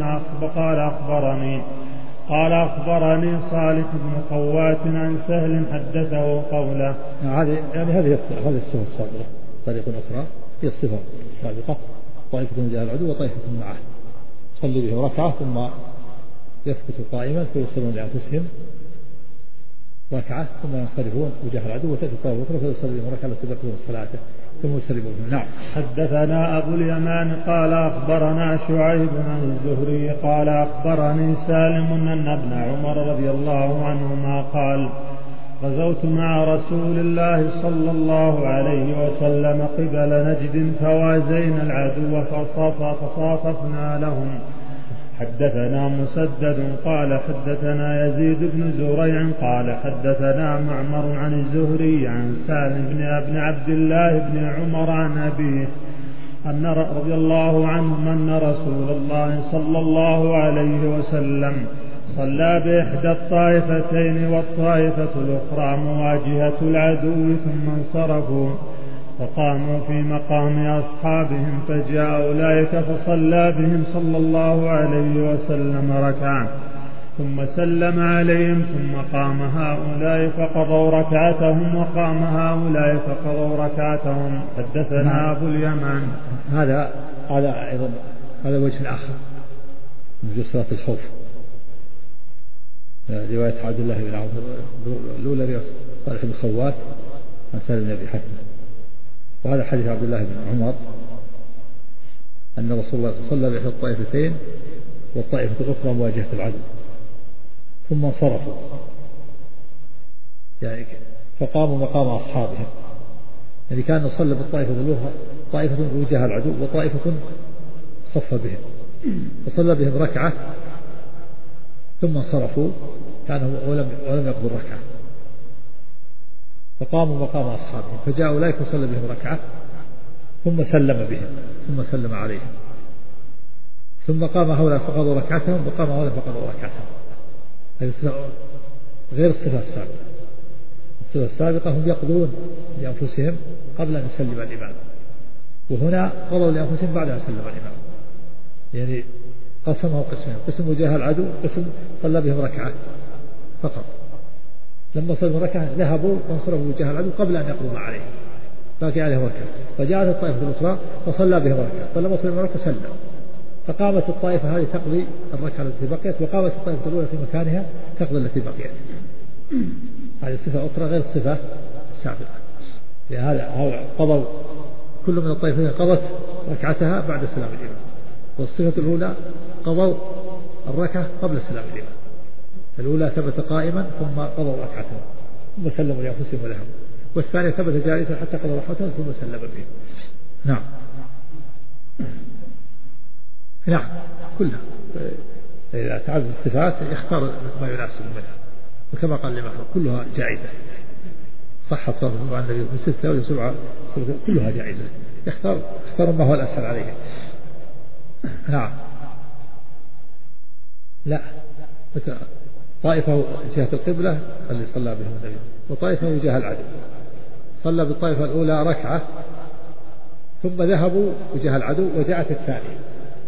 قال أخبرني صالح بن خوات عن سهل حدثه قوله. هذه الصفة السابقة. طريقة أخرى هي الصفة السابقة، طائفة من جهة العدو وطائفة معه، صلي به ركعة ثم يثبت قائما فيصلون لأنفسهم ركعة ثم ينصرفون وجه العدو وتأتي طائفة أخرى فيصلي بهم ركعة التي تكون صلاته ثم يسلمون. نعم. حدثنا أبو اليمان قال أخبرنا شعيب عن الزهري قال أخبرني سالم أن ابن عمر رضي الله عنهما قال غزوت مع رسول الله صلى الله عليه وسلم قبل نجد فوازينا العدو فصاففنا لهم. حدثنا مسدد قال حدثنا يزيد بن زريع قال حدثنا معمر عن الزهري عن سالم بن عبد الله بن عمر عن أبيه أن رضي الله عنهم أن رسول الله صلى الله عليه وسلم صلى بإحدى الطائفتين والطائفة الأخرى مواجهة العدو ثم انصرفوا فقاموا في مقام أصحابهم فجاء أولئك فصلى بهم صلى الله عليه وسلم ركعة ثم سلم عليهم ثم قام هؤلاء فقضوا ركعتهم وقام هؤلاء فقضوا ركعتهم. حدثنا أبو اليمان. هذا أيضا هذا وجه آخر من صلاة الخوف، رواية عبد الله بن عمر الأولى رواية صالح بن خوات عن سالم بن أبي حثمة، وهذا حديث عبد الله بن عمر أن رسول الله صلى بإحدى الطائفتين والطائفة الأخرى مواجهة العدو ثم انصرفوا، يعني فقاموا مقام أصحابهم، يعني كان يصلي بالطائفة الأخرى طائفة وجه العدو وطائفة صف بهم فصلى بهم ركعة ثم انصرفوا ولم يقضوا الركعة فقاموا مقام أصحابهم فجاء أولئك وصلى بهم ركعة ثم سلم بهم ثم سلم عليهم ثم قام هؤلاء فقضوا ركعتهم وقام هؤلاء فقضوا ركعتهم. غير الصفة السابقة. الصفة السابقة هم يقضون لأنفسهم قبل أن يسلم الإمام، وهنا قضوا لأنفسهم بعد أن سلم الإمام، يعني قسمه قسمين، قسم وجاه العدو قسم صلى بهم ركعة فقط، لما صلوا ركعة ذهبوا وانصرفوا وجاه العدو قبل أن يقضوا عليه باقي عليه ركعة، فجاءت الطائفة الأخرى فصلى بهم ركعة، فلما صلى بهم ركعة سلم، فقامت الطائفة هذه تقضي الركعة التي بقيت، وقامت الطائفة الأولى في مكانها تقضي التي بقيت. هذه صفة أخرى غير الصفة السابقة. هذا قضوا كل من الطائفتين قضت ركعتها بعد سلام الإمام، والصفة الأولى قضوا الركعة قبل سلام الإمام. الأولى ثبت قائما ثم قضوا ركعتها ثم سلموا لأنفسهم وذهبوا، والثانية ثبت جالسا حتى قضوا ركعتها ثم سلم بهم. نعم نعم كلها. إذا تعدد الصفات يختار ما يناسب منها، وكما قال الإمام كلها جائزة. صح صلاة عن النبي في 6 و 7 كلها جائزة، يختار ما هو الأسهل عليه. نعم لا، طائفة جهة القبلة اللي صلى بهم النبي، وطائفة وجاه العدو. صلى بالطائفة الأولى ركعة ثم ذهبوا وجاه العدو، وجاءت الثانية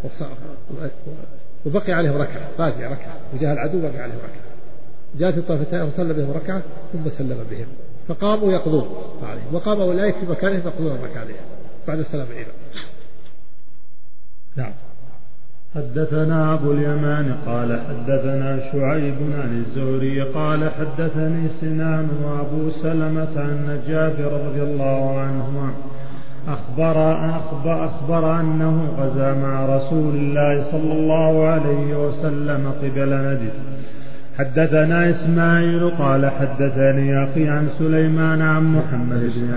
وبقي عليهم ركعة، باقي ركعة وجاه العدو باقي عليهم ركعة. جاءت الطائفة الثانية وصلى بهم ركعة ثم سلم بهم، فقاموا يقضون عليه، وقام أولئك في مكانهم يقضون ركعتين بعد السلام الإمام. نعم. حدثنا أبو اليمان قال حدثنا شعيب عن الزهري قال حدثني سنان وأبو سلمة عن جابر رضي الله عنهما أخبر أنه غزا مع رسول الله صلى الله عليه وسلم قبل نجد. حدثنا إسماعيل قال حدثني أخي عن سليمان عن محمد بن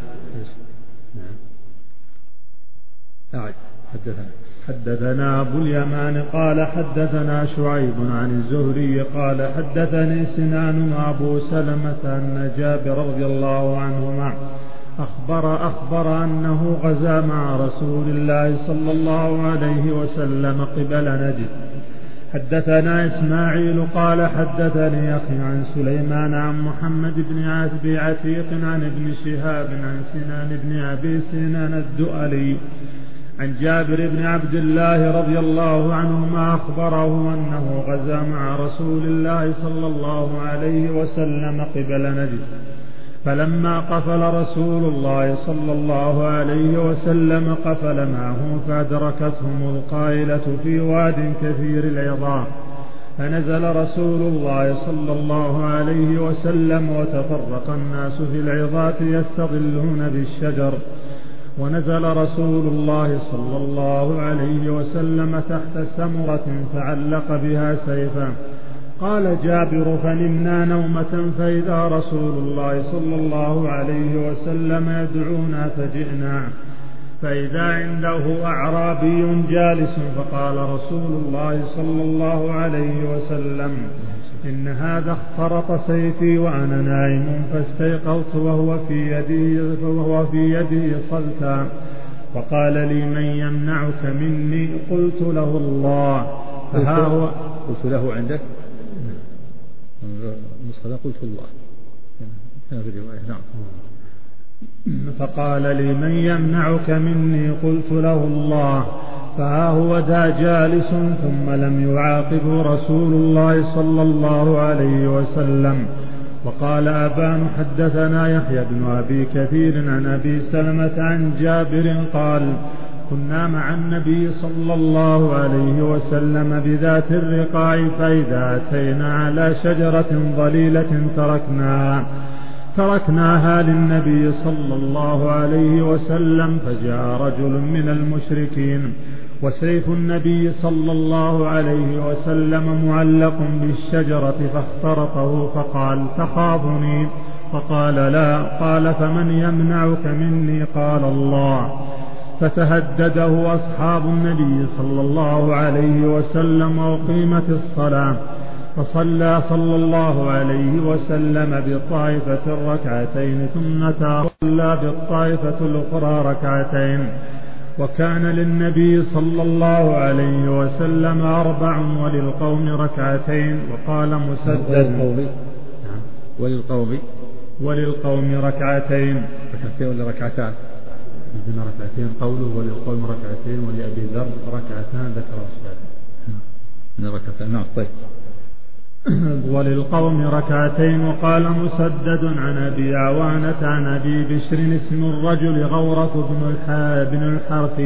حدثنا أبو اليمان قال حدثنا شعيب عن الزهري قال حدثني سنان وأبو سلمة أن جابر رضي الله عنهما أخبر أنه غزا مع رسول الله صلى الله عليه وسلم قبل نجد. حدثنا إسماعيل قال حدثني أخي عن سليمان عن محمد بن عتيق عن ابن شهاب عن سنان بن أبي سنان الدؤلي عن جابر بن عبد الله رضي الله عنهما أخبره أنه غزا مع رسول الله صلى الله عليه وسلم قبل نجد، فلما قفل رسول الله صلى الله عليه وسلم قفل معه، فأدركتهم القائلة في واد كثير العظام، فنزل رسول الله صلى الله عليه وسلم وتفرق الناس في العظات يستظلون بالشجر، ونزل رسول الله صلى الله عليه وسلم تحت سمرة فعلق بها سيفا. قال جابر فنمنا نومة فإذا رسول الله صلى الله عليه وسلم يدعونا فجئنا، فإذا عنده أعرابي جالس، فقال رسول الله صلى الله عليه وسلم إن هذا اخترط سيفي وأنا نائم، فاستيقظت وهو في يده صلتا، فقال لي من يمنعك مني؟ قلت له الله. قلت له عندك قلت الله. نعم. فقال لي من يمنعك مني؟ قلت له الله. فها هو ذا جالس، ثم لم يعاقبه رسول الله صلى الله عليه وسلم. وقال أبان حدثنا يحيى بن أبي كثير عن أبي سلمة عن جابر قال كنا مع النبي صلى الله عليه وسلم بذات الرقاع، فإذا أتينا على شجرة ظليلة تركناها للنبي صلى الله عليه وسلم، فجاء رجل من المشركين وسيف النبي صلى الله عليه وسلم معلق بالشجرة فاخترطه، فقال تخافني؟ فقال لا. قال فمن يمنعك مني؟ قال الله. فتهدده أصحاب النبي صلى الله عليه وسلم، وقيمت الصلاة، فصلى صلى الله عليه وسلم بالطائفة ركعتين، ثم صلى بالطائفة الأخرى ركعتين. وكان للنبي صلى الله عليه وسلم 4 وللقوم ركعتين. وقال مسدد وللقوم ركعتين ولا ركعتان؟ عندنا ركعتين قوله وللقوم ركعتين، ولأبي ذر ركعتان ذكر الشافعي. ركعتان. نعم. طيب. وللقوم ركعتين. وقال مسدد عن أبي عوانة عن أبي بشر اسم الرجل غورة بن الحارث.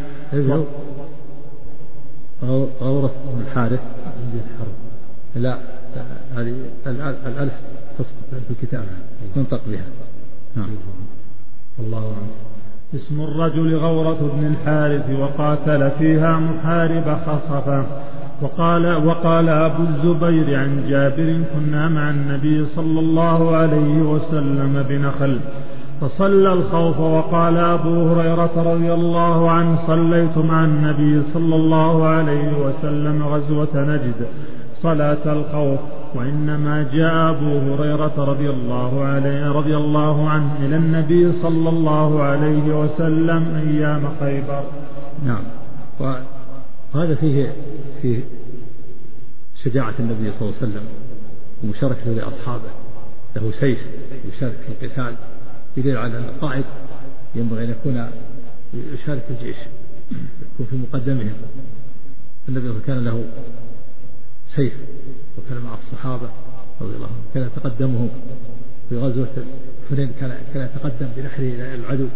غورة بن الحارث لا هذه الألف تسقط في الكتابة ننطق بها. نعم الله أعلم. اسم الرجل غورة بن الحارث وقاتل فيها محارب خصفة. وقال أبو الزبير عن جابر كنا مع النبي صلى الله عليه وسلم بنخل فصلى الخوف. وقال أبو هريرة رضي الله عنه صليت مع النبي صلى الله عليه وسلم غزوة نجد صلاة الخوف. وإنما جاء أبو هريرة رضي الله عنه إلى النبي صلى الله عليه وسلم أيام خيبر. نعم. وهذا فيه شجاعة النبي صلى الله عليه وسلم ومشاركته لأصحابه، له سيف يشارك في القتال، يدل على أن القائد ينبغي أن يكون يشارك في الجيش، يكون في مقدمهم. النبي كان له سيف وكان مع الصحابة رضي الله عنهم، كان يتقدمهم في غزوة حنين، كان يتقدم بنحره إلى العدو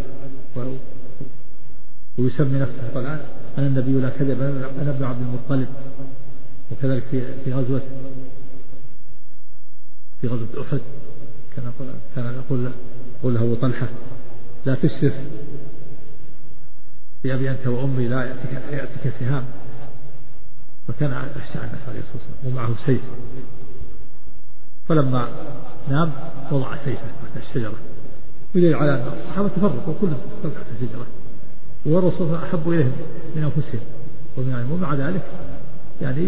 ويسمي نفسه قال أنا النبي لا كذب، أنا ابن عبد المطلب. وكذلك في غزوة أحد كان يقول له طلحة لا تشرف بأبي أنت وأمي لا يأتيك سهام. وكان أشجع الناس عليه الصلاة والسلام ومعه سيف، فلما نام وضع سيفه تحت الشجرة، ودليل على أن الصحابة تفرقوا كلهم تحت الشجرة، والرسول أحب إليهم من أنفسهم ومع ذلك يعني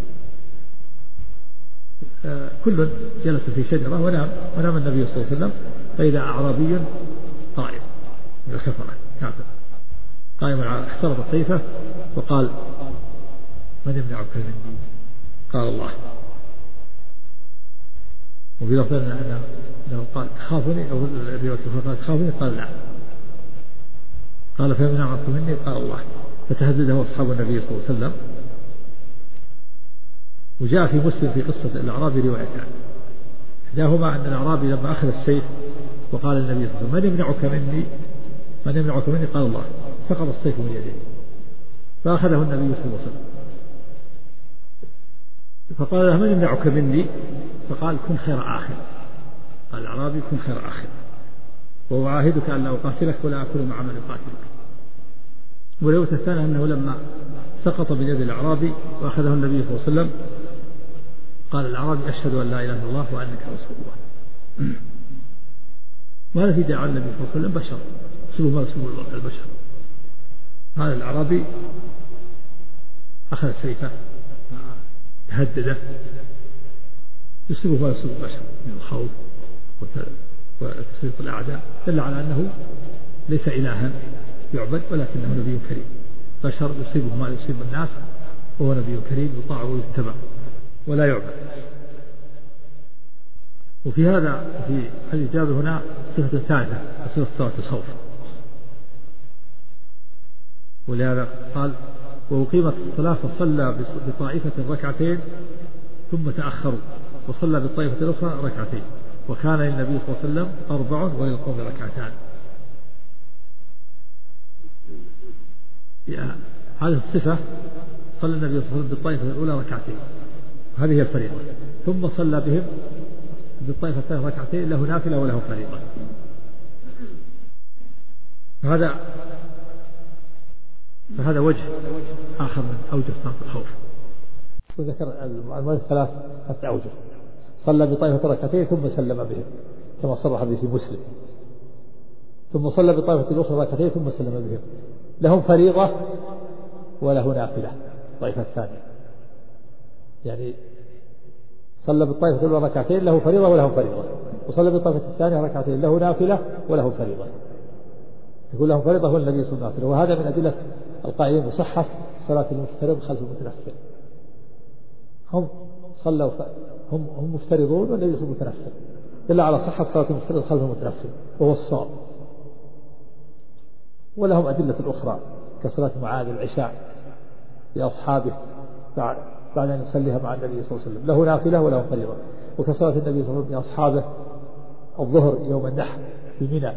كل جلس في شجرة ونام النبي صلى الله عليه وسلم. فإذا أعرابي قائم من الكفرة كافر قائم احترب سيفه وقال من يمنعك مني؟ قال الله. وفي لفظ أنه قال تخافني، أو الرواية قال تخافني؟ قال لا. قال فيمنعك مني؟ قال الله. فتهدده أصحاب النبي صلى الله عليه وسلم. وجاء في مسلم في قصة الأعرابي روايتان، إحداهما أن الأعرابي لما أخذ السيف وقال النبي صلى الله عليه وسلم من يمنعك مني؟ قال الله. سقط السيف من يده فأخذه النبي صلى الله عليه وسلم فقال له من يمنعك مني؟ فقال كن خير آخر. قال الأعرابي كن خير آخر، وأعاهدك أن لا أقاتلك ولا أكون مع من يقاتلك. ولو تثانى أنه لما سقط من يد الأعرابي وأخذه النبي صلى الله عليه وسلم قال الأعرابي أشهد أن لا إله إلا الله وأنك رسول الله. وهذا في دعاء النبي صلى الله عليه وسلم بشر سبه ما سبه البشر. هذا الأعرابي أخذ سيفه تهدده يسبه ما يسبه البشر من الخوف وتسليط الأعداء، دل على أنه ليس إلها يعبد ولكنه نبي كريم، بشر يصيبه ما يصيب الناس، وهو نبي كريم يطاع ويتبع ولا يعبد. وفي هذا في حديث جابر هنا صفة ثالثة، صفة صلاة الخوف. ولهذا قال وأقيمت الصلاة فصلى بطائفة ركعتين ثم تأخروا وصلى بالطائفة الأخرى ركعتين، وكان للنبي صلى الله عليه وسلم 4 وللقوم ركعتان. هذه الصفة صلى النبي صلى الله عليه وسلم بالطائفة الأولى ركعتين، هذه هي الفريضة، ثم صلى بهم بالطائفة الثانية ركعتين، له نافلة وله فريضة. فهذا وجه آخر من أوجه صلاة الخوف. وذكر المؤلف 3 أوجه. صلى بطائفة ركعتين ثم سلم بهم كما صرح به في مسلم، ثم صلى بطائفة الأخرى ركعتين ثم سلم بهم، لهم فريضة وله نافلة. الطائفة الثانية يعني صلى بالطائفة الأولى ركعتين له فريضة وله فريضة، وصلى بالطائفة الثانية ركعتين له نافلة وله فريضة. يقول له فريضة هو النبي صلى الله عليه وسلم. وهذا من أدلة القائلين بصحة صلاة المفترض خلف المتنفل. هم صلوا هم مفترضون والنبي صلى الله عليه وسلم متنفل، إلا على صحة صلاة المفترض خلف المتنفل وهو الصواب. ولهم أدلة أخرى كصلاة معاذ العشاء لأصحابه بعد أن يصليها مع النبي صلى الله عليه وسلم، له نافلة وله فريضة. وكصلاة النبي صلى الله عليه وسلم لأصحابه الظهر يوم النحر في منى،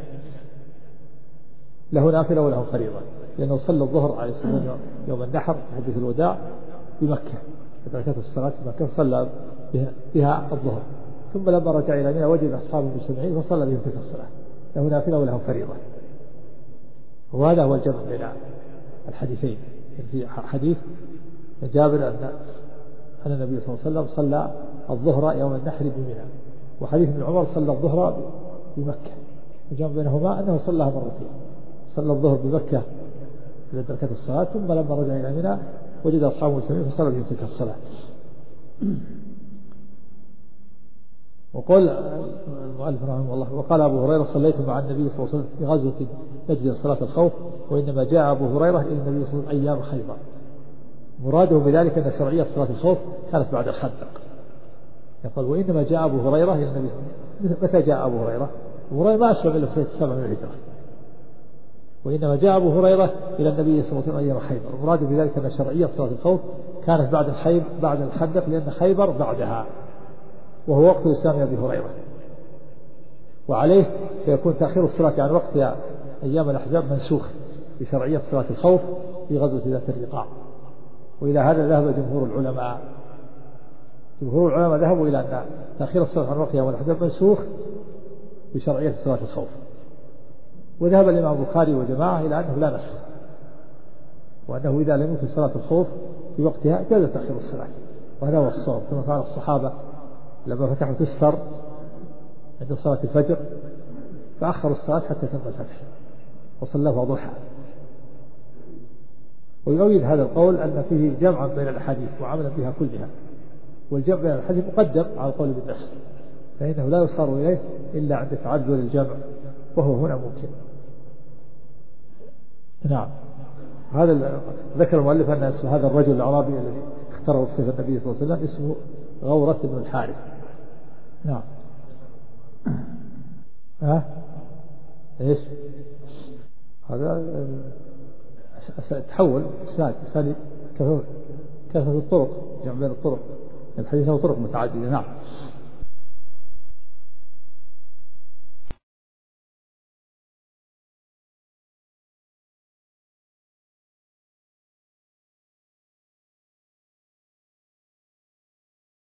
له نافلة وله فريضة، لأنه صلى الظهر عليه الصلاة والسلام يوم النحر في حجة الوداع بمكة، فكانت الصلاة في مكة صلى بها الظهر، ثم لما رجع إلى منى وجد أصحابه مجتمعين فصلى بهم تلك الصلاة، له نافلة وله فريضة. وهذا هو الجمع بين الحديثين. في حديث جابر أن النبي صلى الله عليه وسلم صلى الظهر يوم النحر بمنى، وحديث ابن عمر صلى الظهر بمكة، الجمع بينهما أنه صلىها مرتين، صلى الظهر بمكة لأدركت الصلاة، ثم لما رجع إلى منى وجد أصحابه المسلمين فصلى بهم تلك الصلاة. وقال المؤلف رحمه الله: وقال أبو هريرة: صليت مع النبي صلى الله عليه وسلم في غزوة نجد صلاة الخوف، وإنما جاء أبو هريرة إلى النبي صلى الله عليه وسلم أيام خيبر. مراده بذلك أن شرعية صلاة الخوف كانت بعد الخندق. يقول: وإنما جاء أبو هريرة إلى النبي صلى الله عليه وسلم. متى جاء أبو هريرة؟ أبو هريرة ما أسلم إلا في سنة 7 من الهجرة. وإنما جاء أبو هريرة إلى النبي صلى الله عليه وسلم أيام خيبر. مراده بذلك أن شرعية صلاة الخوف كانت بعد الخندق، لأن خيبر بعدها، وهو وقت إسلام أبي هريرة، وعليه فيكون تأخير الصلاة عن وقت أيام الأحزاب منسوخ بشرعية صلاة الخوف في غزوة ذات الرقاع. وإلى هذا ذهب جمهور العلماء. جمهور العلماء ذهبوا إلى أن تأخير الصلاة عن وقت أيام الأحزاب منسوخ بشرعية صلاة الخوف. وذهب الإمام البخاري وجماعة إلى أنه لا نسخ، وأنه إذا لم يكن صلاة الخوف في وقتها جاز تأخير الصلاة، وهذا هو الصواب، كما فعل الصحابة لما فتحوا تستر عند صلاة الفجر فأخروا الصلاة حتى تم الفتح وصلوا ضحى. ويؤيد هذا القول أن فيه جمعا بين الأحاديث وعملا بها كلها، والجمع بين الأحاديث مقدم على القول بالنسخ، فإنه لا يصار إليه إلا عند تعذر الجمع، وهو هنا ممكن. نعم. هذا ذكر المؤلف أن اسم هذا الرجل الأعرابي الذي اختاره صفة النبي صلى الله عليه وسلم اسمه غورة بن الحارث. نعم. إيش هذا؟ تحول سالي كثرة الطرق، جمع بين الطرق، الحديث له طرق متعددة. نعم.